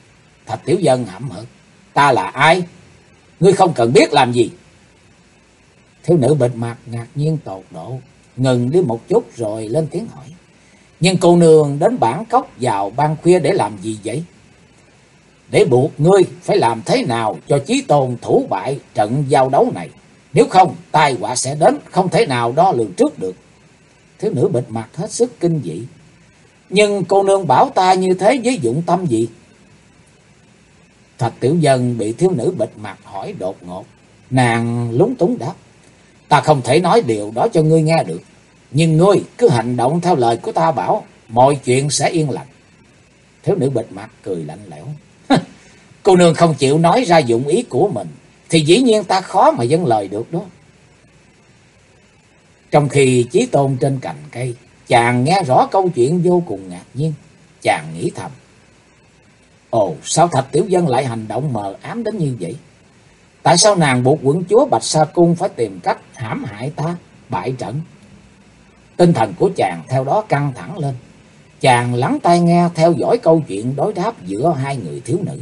Thạch Tiểu Dân hậm hực. Ta là ai? Ngươi không cần biết làm gì. Thiếu nữ bịt mặt ngạc nhiên tột độ, ngừng đi một chút rồi lên tiếng hỏi. Nhưng cô nương đến bản cốc vào ban khuya để làm gì vậy? Để buộc ngươi phải làm thế nào cho Chí Tôn thủ bại trận giao đấu này. Nếu không, tai họa sẽ đến, không thể nào đo lường trước được. Thiếu nữ bịt mặt hết sức kinh dị. Nhưng cô nương bảo ta như thế với dụng tâm gì? Thạch Tiểu Dân bị thiếu nữ bịt mặt hỏi đột ngột. Nàng lúng túng đáp. Ta không thể nói điều đó cho ngươi nghe được. Nhưng ngươi cứ hành động theo lời của ta bảo, mọi chuyện sẽ yên lành. Thiếu nữ bịt mặt cười lạnh lẽo. Cô nương không chịu nói ra dụng ý của mình, thì dĩ nhiên ta khó mà dâng lời được đó. Trong khi Chí Tôn trên cành cây, chàng nghe rõ câu chuyện vô cùng ngạc nhiên. Chàng nghĩ thầm. Ồ, sao Thạch Tiểu Dân lại hành động mờ ám đến như vậy? Tại sao nàng buộc quận chúa Bạch Sa Cung phải tìm cách hãm hại ta, bại trận? Tinh thần của chàng theo đó căng thẳng lên. Chàng lắng tai nghe theo dõi câu chuyện đối đáp giữa hai người thiếu nữ.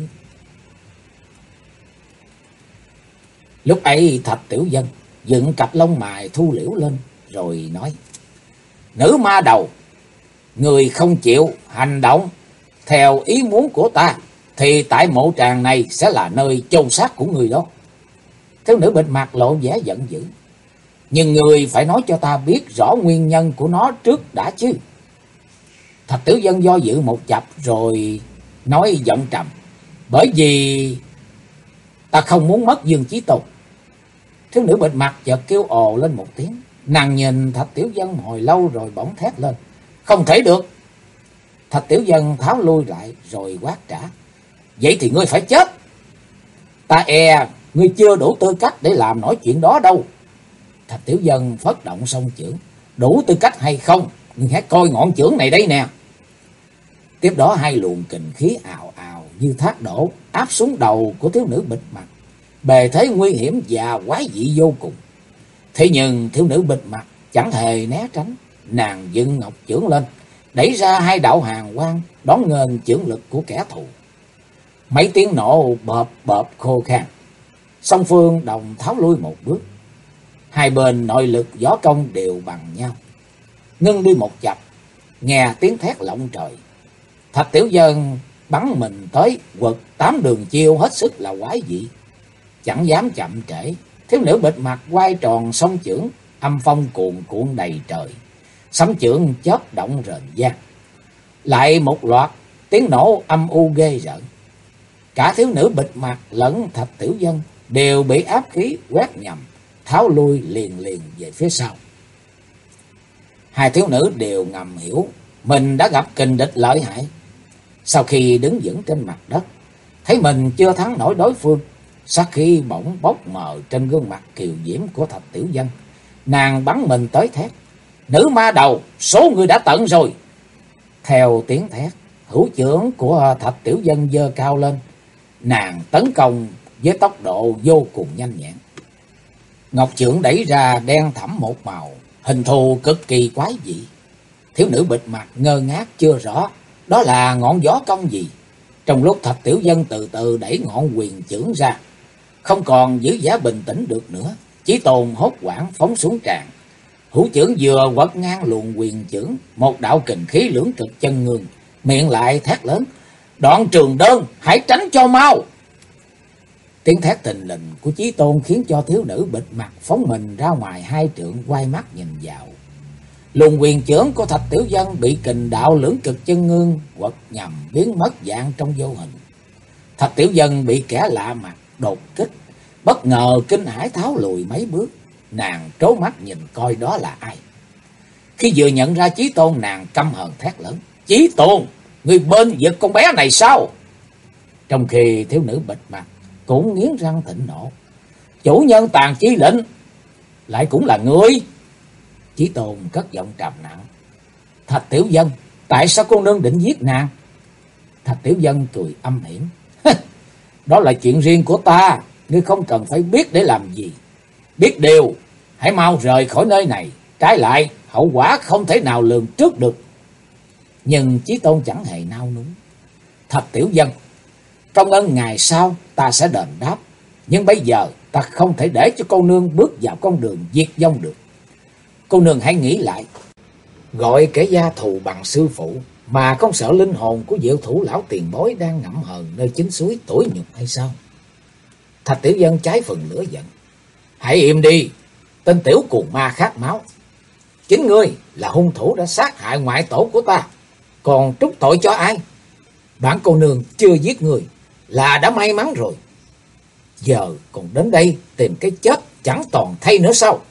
Lúc ấy Thạch Tiểu Dân dựng cặp lông mày thu liễu lên rồi nói. Nữ ma đầu, người không chịu hành động theo ý muốn của ta, thì tại mộ tràng này sẽ là nơi chôn xác của người đó. Thiếu nữ bịt mặt lộ vẻ giận dữ. Nhưng người phải nói cho ta biết rõ nguyên nhân của nó trước đã chứ. Thạch Tiểu Dân do dự một chập rồi nói giọng trầm. Bởi vì ta không muốn mất Dương Chí Tôn. Thiếu nữ bịt mặt chợt kêu ồ lên một tiếng. Nàng nhìn Thạch Tiểu Dân hồi lâu rồi bỗng thét lên. Không thể được. Thạch Tiểu Dân tháo lui lại rồi quát trả. Vậy thì ngươi phải chết. Ta e ngươi chưa đủ tư cách để làm nổi chuyện đó đâu. Thạch Tiểu Dân phất động song chưởng. Đủ tư cách hay không, ngươi hãy coi ngọn chưởng này đây nè. Tiếp đó hai luồng kình khí ào ào như thác đổ áp xuống đầu của thiếu nữ bịt mặt. Bề thế nguy hiểm và quái dị vô cùng. Thế nhưng thiếu nữ bịt mặt chẳng hề né tránh. Nàng dựng ngọc chưởng lên, đẩy ra hai đạo hàn quang đón nghênh chưởng lực của kẻ thù. Mấy tiếng nổ bợp bợp khô khan. Song phương đồng tháo lui một bước. Hai bên nội lực võ công đều bằng nhau. Ngưng đi một chập, nghe tiếng thét lộng trời. Thạch Tiểu Dân bắn mình tới quật 8 đường chiêu hết sức là quái dị. Chẳng dám chậm trễ, thiếu nữ bịt mặt quay tròn song chưởng, âm phong cuồn cuộn đầy trời. Sấm chưởng chớp động rền vang. Lại một loạt tiếng nổ âm u ghê rợn. Cả thiếu nữ bịt mặt lẫn Thạch Tiểu Dân đều bị áp khí quét nhầm, tháo lui liền liền về phía sau. Hai thiếu nữ đều ngầm hiểu mình đã gặp kình địch lợi hại. Sau khi đứng vững trên mặt đất, thấy mình chưa thắng nổi đối phương, sát khí bỗng bốc mờ trên gương mặt kiều diễm của Thạch Tiểu Dân. Nàng bắn mình tới thét. Nữ ma đầu, số người đã tận rồi. Theo tiếng thét, hữu chưởng của Thạch Tiểu Dân giơ cao lên. Nàng tấn công với tốc độ vô cùng nhanh nhẹn. Ngọc chưởng đẩy ra đen thẫm một màu, hình thù cực kỳ quái dị. Thiếu nữ bịt mặt ngơ ngác chưa rõ đó là ngọn gió công gì. Trong lúc Thạch Tiểu Dân từ từ đẩy ngọn quyền chưởng ra, không còn giữ giá bình tĩnh được nữa, Chí Tôn hốt hoảng phóng xuống tràn. Hữu chưởng vừa quật ngang luồng quyền chưởng, một đạo kình khí lưỡng cực chân ngương, miệng lại thét lớn. Đoạn Trường Đơn, hãy tránh cho mau. Tiếng thét thình lình của Chí Tôn khiến cho thiếu nữ bịt mặt phóng mình ra ngoài 2 trượng, quay mắt nhìn vào. Luồng quyền chưởng của Thạch Tiểu Dân bị kình đạo lưỡng cực chân ngương quật nhằm biến mất dạng trong vô hình. Thạch Tiểu Dân bị kẻ lạ mặt đột kích, bất ngờ kinh hãi tháo lùi mấy bước. Nàng trố mắt nhìn coi đó là ai. Khi vừa nhận ra Chí Tôn, nàng căm hờn thét lớn. Chí Tôn, người bên vực con bé này sao? Trong khi thiếu nữ bịt mặt cũng nghiến răng thịnh nộ. Chủ nhân Tàn Chi Lệnh lại cũng là ngươi. Chí Tôn cất giọng trầm nặng. Thạch Tiểu Dân, tại sao cô nương định giết nàng? Thạch Tiểu Dân cười âm hiểm. Đó là chuyện riêng của ta, ngươi không cần phải biết để làm gì. Biết điều, hãy mau rời khỏi nơi này, trái lại hậu quả không thể nào lường trước được. Nhưng Chí Tôn chẳng hề nao núng. Thạch Tiểu Dân, Công ơn ngày sau ta sẽ đền đáp, nhưng bây giờ ta không thể để cho cô nương bước vào con đường diệt vong được. Cô nương hãy nghĩ lại, gọi kẻ gia thù bằng sư phụ mà không sợ linh hồn của diệu thủ lão tiền bối đang ngẫm hờn nơi chính suối tủi nhục hay sao? Thạch Tiểu Dân trái phần lửa giận. Hãy im đi, tên tiểu cuồng ma khát máu. Chính ngươi là hung thủ đã sát hại ngoại tổ của ta, còn trút tội cho ai? Bản cô nương chưa giết người là đã may mắn rồi. Giờ còn đến đây tìm cái chết chẳng toàn thay nữa sao?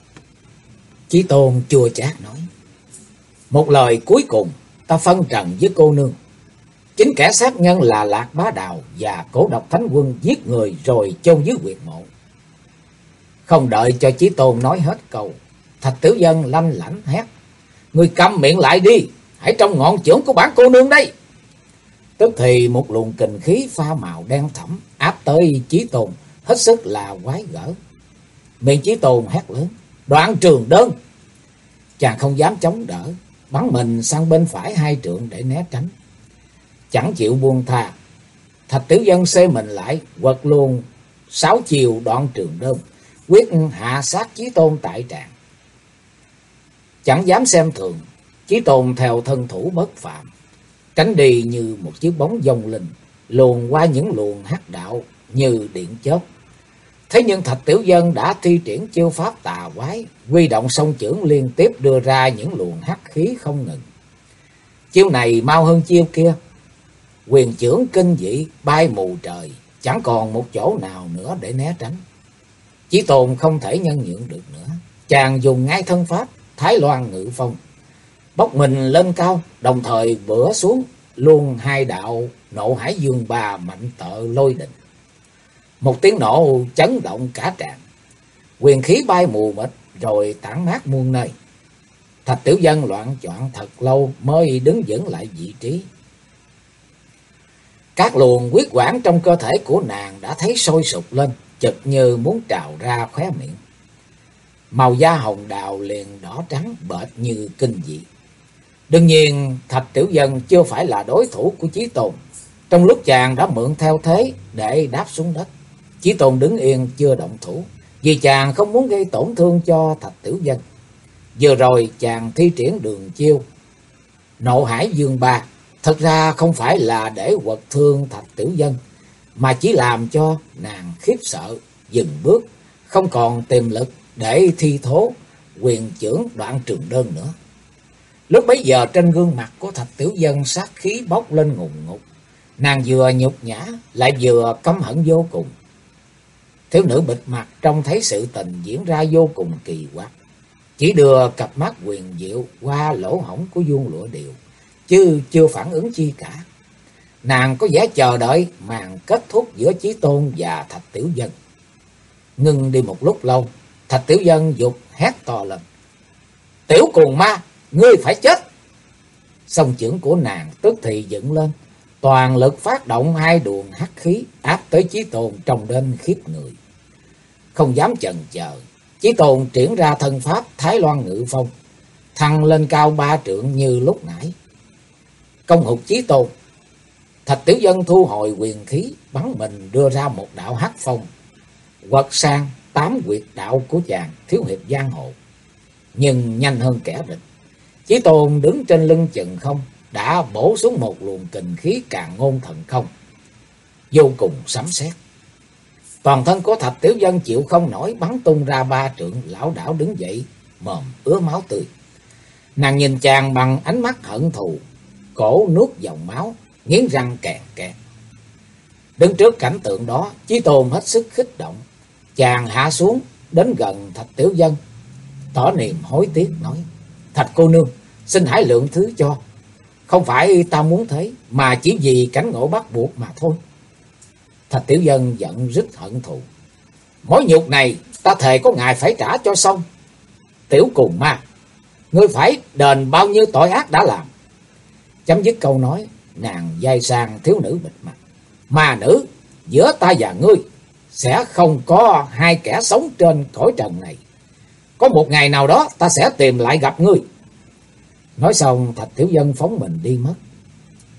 Chí Tôn chua chát nói. Một lời cuối cùng ta phân trần với cô nương. Chính kẻ sát nhân là Lạc Bá Đào và Cổ Độc Thánh Quân giết người rồi chôn dưới huyệt mộ. Không đợi cho Chí Tôn nói hết câu, Thạch Tiểu Dân lanh lảnh hét. Ngươi câm miệng lại đi, hãy trong ngọn chưởng của bản cô nương đây. Tức thì một luồng kình khí pha màu đen thẫm áp tới Chí Tôn, hết sức là quái gở. Miệng Chí Tôn hét lớn. Đoạn Trường Đơn. Chàng không dám chống đỡ, bắn mình sang bên phải 2 trượng để né tránh. Chẳng chịu buông tha, Thạch Tiểu Dân xê mình lại, quật luôn 6 chiều Đoạn Trường Đơn, quyết hạ sát Chí Tôn tại tràng. Chẳng dám xem thường, Chí Tôn theo thân thủ bất phạm, tránh đi như một chiếc bóng vong linh, luồn qua những luồng hắc đạo như điện chớp. Thế nhưng Thạch Tiểu Dân đã thi triển chiêu pháp tà quái, huy động song chưởng liên tiếp đưa ra những luồng hắc khí không ngừng. Chiêu này mau hơn chiêu kia, quyền chưởng kinh dị bay mù trời, chẳng còn một chỗ nào nữa để né tránh. Chí Tôn không thể nhân nhượng được nữa, chàng dùng ngay thân pháp Thái Loan Ngự Phong, bốc mình lên cao, đồng thời bữa xuống luôn 2 đạo Nộ Hải Dương Ba mạnh tợ lôi đình. Một tiếng nổ chấn động cả tràng, quyền khí bay mù mịt rồi tản mát muôn nơi. Thạch Tiểu Dân loạng choạng thật lâu mới đứng vững lại vị trí. Các luồng huyết quản trong cơ thể của nàng đã thấy sôi sục lên, chực như muốn trào ra khóe miệng. Màu da hồng đào liền đỏ trắng bệt như kinh dị. Đương nhiên Thạch Tiểu Dân chưa phải là đối thủ của Chí Tôn. Trong lúc chàng đã mượn theo thế để đáp xuống đất, Chí Tôn đứng yên chưa động thủ, vì chàng không muốn gây tổn thương cho Thạch Tiểu Dân. Vừa rồi chàng thi triển đường chiêu Nộ Hải Dương Ba, thật ra không phải là để quật thương Thạch Tiểu Dân, mà chỉ làm cho nàng khiếp sợ, dừng bước, không còn tiềm lực để thi thố quyền chưởng Đoạn Trường Đơn nữa. Lúc bấy giờ trên gương mặt của Thạch Tiểu Dân sát khí bốc lên ngùn ngụt, nàng vừa nhục nhã lại vừa căm hận vô cùng. Thiếu nữ bịt mặt trông thấy sự tình diễn ra vô cùng kỳ quặc, chỉ đưa cặp mắt huyền diệu qua lỗ hổng của vuông lụa điều, chứ chưa phản ứng chi cả. Nàng có vẻ chờ đợi màn kết thúc giữa Chí Tôn và Thạch Tiểu Dân. Ngưng đi một lúc lâu, Thạch Tiểu Dân giục hét to lên. Tiểu cuồng ma, ngươi phải chết! Song chưởng của nàng tức thì dựng lên, toàn lực phát động 2 luồng hắc khí áp tới Chí Tôn trông đến khiếp người. Không dám chần chờ, Chí Tôn triển ra thân pháp Thái Loan Ngự Phong, thăng lên cao 3 trượng như lúc nãy. Công hụt Chí Tôn, Thạch Tiểu Dân thu hồi quyền khí, bắn mình đưa ra một đạo hắc phong, quật sang 8 huyệt đạo của chàng thiếu hiệp giang hồ. Nhưng nhanh hơn kẻ địch, Chí Tôn đứng trên lưng chừng không đã bổ xuống một luồng kình khí càn ngôn thần không, vô cùng sấm sét. Toàn thân của Thạch Tiểu Dân chịu không nổi, bắn tung ra 3 trượng, lảo đảo đứng dậy, mồm ứa máu tươi. Nàng nhìn chàng bằng ánh mắt hận thù, cổ nuốt dòng máu, nghiến răng kèn kẹt. Đứng trước cảnh tượng đó, Chí Tôn hết sức kích động. Chàng hạ xuống đến gần Thạch Tiểu Dân, tỏ niềm hối tiếc nói. Thạch cô nương, xin hãy lượng thứ cho. Không phải ta muốn thế, mà chỉ vì cảnh ngộ bắt buộc mà thôi. Thạch Tiểu Dân giận rít hận thù. Mối nhục này ta thề có ngày phải trả cho xong. Tiểu cuồng ma, ngươi phải đền bao nhiêu tội ác đã làm. Chấm dứt câu nói, nàng dai sang thiếu nữ bịt mặt. Ma nữ, giữa ta và ngươi sẽ không có 2 kẻ sống trên cõi trần này. Có một ngày nào đó ta sẽ tìm lại gặp ngươi. Nói xong Thạch Tiểu Dân phóng mình đi mất.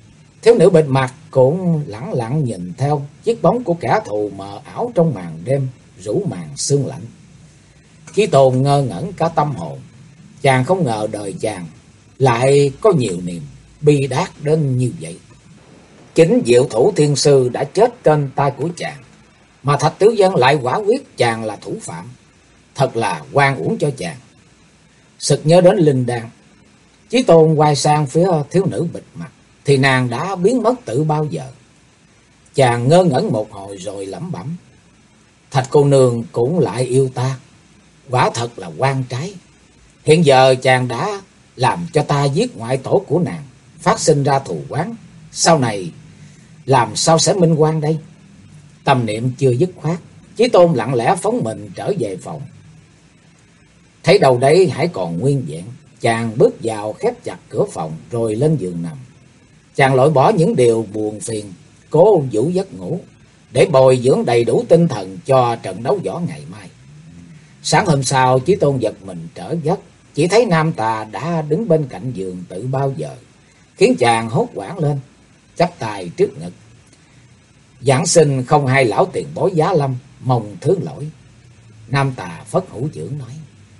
Thiếu nữ bịt mặt cũng lẳng lặng nhìn theo chiếc bóng của kẻ thù mờ ảo trong màn đêm rủ màn sương lạnh. Chí Tôn ngơ ngẩn cả tâm hồn. Chàng không ngờ đời chàng lại có nhiều niềm bi đát đến như vậy. Chính Diệu Thủ Thiên Sư đã chết trên tay của chàng, mà Thạch Tiểu Dân lại quả quyết chàng là thủ phạm. Thật là oan uổng cho chàng. Sực nhớ đến linh đan, Chí Tôn quay sang phía thiếu nữ bịt mặt, thì nàng đã biến mất từ bao giờ. Chàng ngơ ngẩn một hồi rồi lẩm bẩm: Thạch cô nương cũng lại yêu ta, quả thật là oan trái. Hiện giờ chàng đã làm cho ta giết ngoại tổ của nàng, phát sinh ra thù oán, sau này làm sao sẽ minh oan đây? Tâm niệm chưa dứt khoát, Chí Tôn lặng lẽ phóng mình trở về phòng. Thấy đầu đấy hãy còn nguyên vẹn, chàng bước vào khép chặt cửa phòng rồi lên giường nằm. Chàng loại bỏ những điều buồn phiền, cố vũ giấc ngủ để bồi dưỡng đầy đủ tinh thần cho trận đấu võ ngày mai. Sáng hôm sau, Chí Tôn giật mình trở giấc, chỉ thấy Nam Tà đã đứng bên cạnh giường từ bao giờ, khiến chàng hốt hoảng lên, chắp tay trước ngực: Giảng sinh không hay lão tiền bối Giá Lâm, mong thứ lỗi. Nam Tà phất hữu trưởng nói: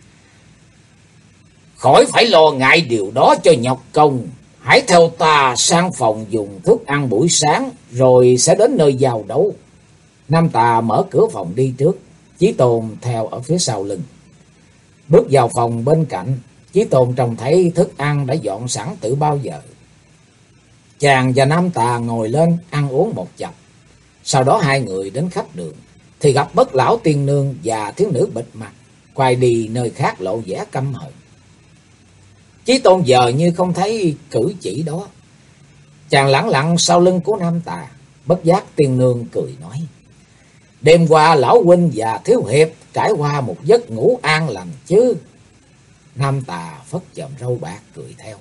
Khỏi phải lo ngại điều đó cho nhọc công, hãy theo ta sang phòng dùng thức ăn buổi sáng, rồi sẽ đến nơi giao đấu. Nam Tà mở cửa phòng đi trước, Chí Tôn theo ở phía sau lưng. Bước vào phòng bên cạnh, Chí Tôn trông thấy thức ăn đã dọn sẵn từ bao giờ. Chàng và Nam Tà ngồi lên ăn uống một chập. Sau đó hai người đến khách đường, thì gặp Bất Lão Tiên Nương và thiếu nữ bịt mặt quay đi nơi khác lộ vẻ căm hận. Chí Tôn giờ như không thấy cử chỉ đó. Chàng lẳng lặng sau lưng của Nam Tà. Bất giác Tiên Nương cười nói: Đêm qua lão huynh và thiếu hiệp trải qua một giấc ngủ an lành chứ? Nam Tà phất chòm râu bạc cười theo: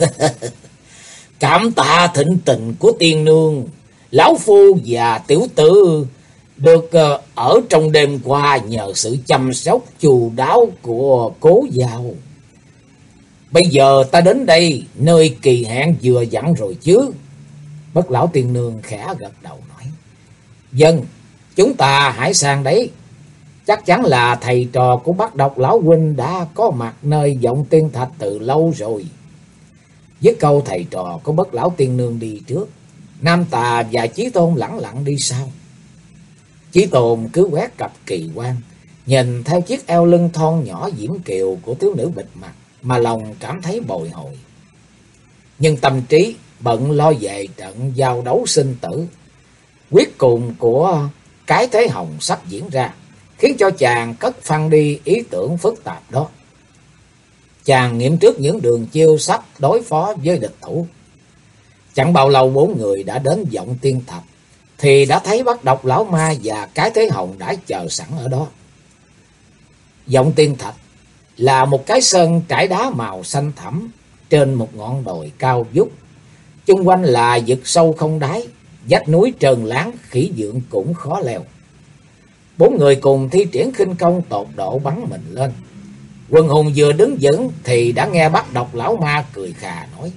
Cảm tạ thịnh tình của Tiên Nương, lão phu và tiểu tử được ở trong đêm qua nhờ sự chăm sóc chu đáo của cố giao. Bây giờ ta đến đây, nơi kỳ hẹn vừa dặn rồi chứ? Bất Lão Tiên Nương khẽ gật đầu nói: Vâng, chúng ta hãy sang đấy. Chắc chắn là thầy trò của Bát Độc lão huynh đã có mặt nơi Vọng Tiên Thạch từ lâu rồi. Với câu thầy trò của Bất Lão Tiên Nương đi trước, Nam Tà và Chí Tôn lẳng lặng đi sau. Chí Tôn cứ quét cặp kỳ quan, nhìn theo chiếc eo lưng thon nhỏ diễm kiều của thiếu nữ bịt mặt mà lòng cảm thấy bồi hồi. Nhưng tâm trí bận lo về trận giao đấu sinh tử quyết cùng của cái thế hồng sắp diễn ra, khiến cho chàng cất phăng đi ý tưởng phức tạp đó. Chàng nghiệm trước những đường chiêu sắp đối phó với địch thủ. Chẳng bao lâu bốn người đã đến Vọng Tiên Thạch, thì đã thấy Bát Độc lão ma và cái thế hồng đã chờ sẵn ở đó. Vọng Tiên Thạch là một cái sơn trải đá màu xanh thẳm trên một ngọn đồi cao vút, chung quanh là vực sâu không đáy, vách núi trơn láng, khỉ dượng cũng khó leo. Bốn người cùng thi triển khinh công tột độ bắn mình lên. Quần hùng vừa đứng vững thì đã nghe Bát Độc lão ma cười khà nói: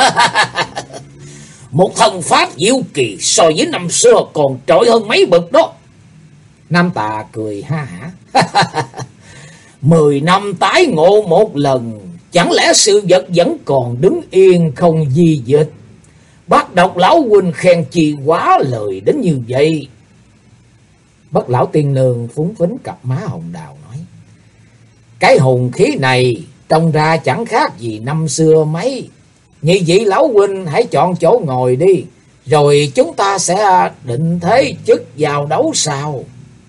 Một thần pháp diệu kỳ so với năm xưa còn trội hơn mấy bậc đó. Nam Tà cười ha hả: 10 năm tái ngộ một lần, chẳng lẽ sự vật vẫn còn đứng yên không di dịch? Bát Độc lão huynh khen chi quá lời đến như vậy. Bất Lão Tiên Nương phúng phính cặp má hồng đào nói: Cái hùng khí này trông ra chẳng khác gì năm xưa mấy. Nhị vị lão huynh hãy chọn chỗ ngồi đi, rồi chúng ta sẽ định thế chức vào đấu sau.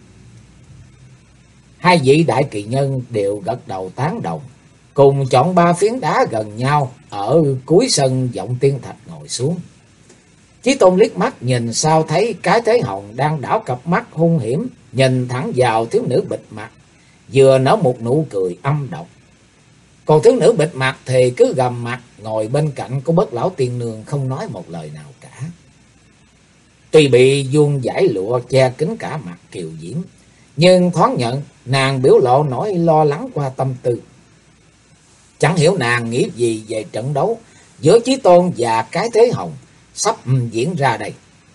Hai vị đại kỳ nhân đều gật đầu tán đồng, cùng chọn 3 phiến đá gần nhau ở cuối sân Vọng Tiên Thạch ngồi xuống. Chí Tôn liếc mắt nhìn sao thấy cái thế hồng đang đảo cặp mắt hung hiểm nhìn thẳng vào thiếu nữ bịt mặt, vừa nở một nụ cười âm độc. Còn thiếu nữ bịt mặt thì cứ gầm mặt ngồi bên cạnh của Bất Lão Tiên Nương, không nói một lời nào cả. Tuy bị vuông dải lụa che kín cả mặt kiều diễm, nhưng thoáng nhận nàng biểu lộ nỗi lo lắng qua tâm tư. Chẳng hiểu nàng nghĩ gì về trận đấu giữa Chí Tôn và cái thế hồng sắp diễn ra đây.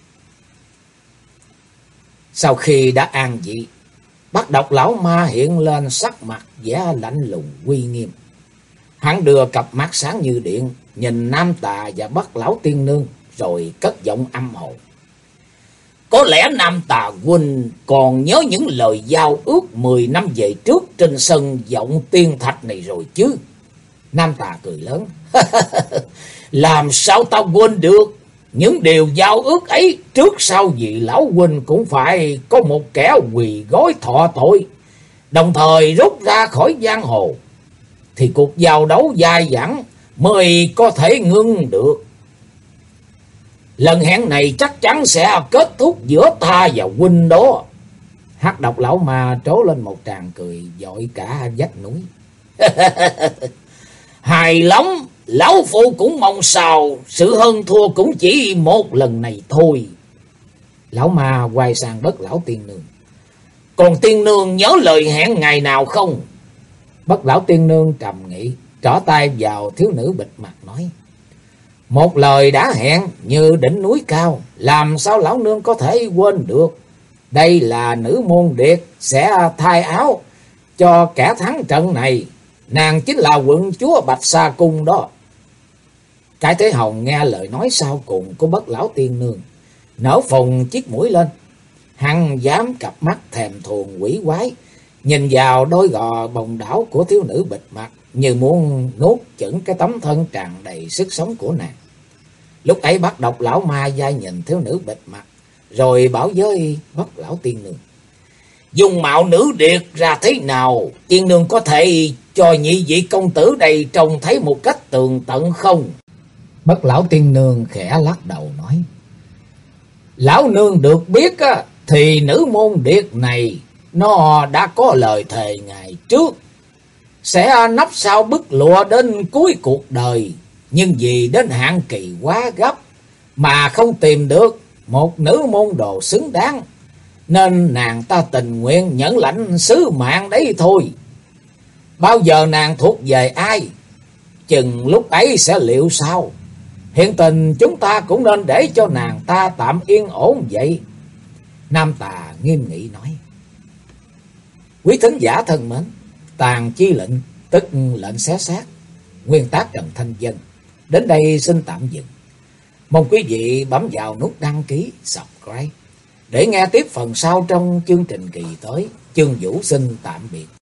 Sau khi đã an vị, Bắt Độc Lão Ma hiện lên sắc mặt vẻ lạnh lùng uy nghiêm. Hắn đưa cặp mắt sáng như điện, nhìn Nam Tà và Bất Lão Tiên Nương, rồi cất giọng âm hồ. Có lẽ Nam Tà huynh còn nhớ những lời giao ước 10 năm về trước trên sân Vọng Tiên Thạch này rồi chứ? Nam Tà cười lớn. Làm sao ta quên được? Những điều giao ước ấy trước sau gì lão huynh cũng phải có một kẻ quỳ gối thọ tội, đồng thời rút ra khỏi giang hồ, thì cuộc giao đấu dai dẳng mới có thể ngưng được. Lần hẹn này chắc chắn sẽ kết thúc giữa ta và huynh đó. Hắc Độc Lão Ma trố lên một tràng cười dội cả vách núi. Hài lắm, lão phu cũng mong sao sự hơn thua cũng chỉ một lần này thôi. Lão Ma quay sang Bất Lão Tiên Nương. Còn Tiên Nương nhớ lời hẹn ngày nào không? Bất Lão Tiên Nương trầm nghĩ, trỏ tay vào thiếu nữ bịt mặt nói. Một lời đã hẹn như đỉnh núi cao, làm sao lão nương có thể quên được? Đây là nữ môn điệt sẽ thay áo cho kẻ thắng trận này. Nàng chính là quận chúa Bạch Sa Cung đó. Cái Thế Hồng nghe lời nói sau cùng của Bất Lão Tiên Nương, nở phồng chiếc mũi lên. Hắn dám cặp mắt thèm thuồng quỷ quái, nhìn vào đôi gò bồng đảo của thiếu nữ bịt mặt, như muốn nuốt chửng cái tấm thân tràn đầy sức sống của nàng. Lúc ấy Bắt Độc Lão Ma dai nhìn thiếu nữ bịt mặt, rồi bảo với Bất Lão Tiên Nương. Dung mạo nữ điệt ra thế nào, Tiên Nương có thể cho nhị vị công tử đây trông thấy một cách tường tận không? Bất Lão Tiên Nương khẽ lắc đầu nói. Lão nương được biết á, thì nữ môn điệt này nó đã có lời thề ngày trước sẽ nấp sau bức lụa đến cuối cuộc đời, nhưng vì đến hạn kỳ quá gấp mà không tìm được một nữ môn đồ xứng đáng, nên nàng ta tình nguyện nhận lãnh sứ mạng đấy thôi. Bao giờ nàng thuộc về ai, chừng lúc ấy sẽ liệu sao. Hiện tình chúng ta cũng nên để cho nàng ta tạm yên ổn vậy. Nam Tà nghiêm nghị nói. Quý thính giả thân mến, Tàn Chi Lệnh tức lệnh xé xác, nguyên tác Trần Thanh Vân đến đây xin tạm dừng. Mong quý vị bấm vào nút đăng ký, subscribe để nghe tiếp phần sau trong chương trình kỳ tới. Chương Vũ xin tạm biệt.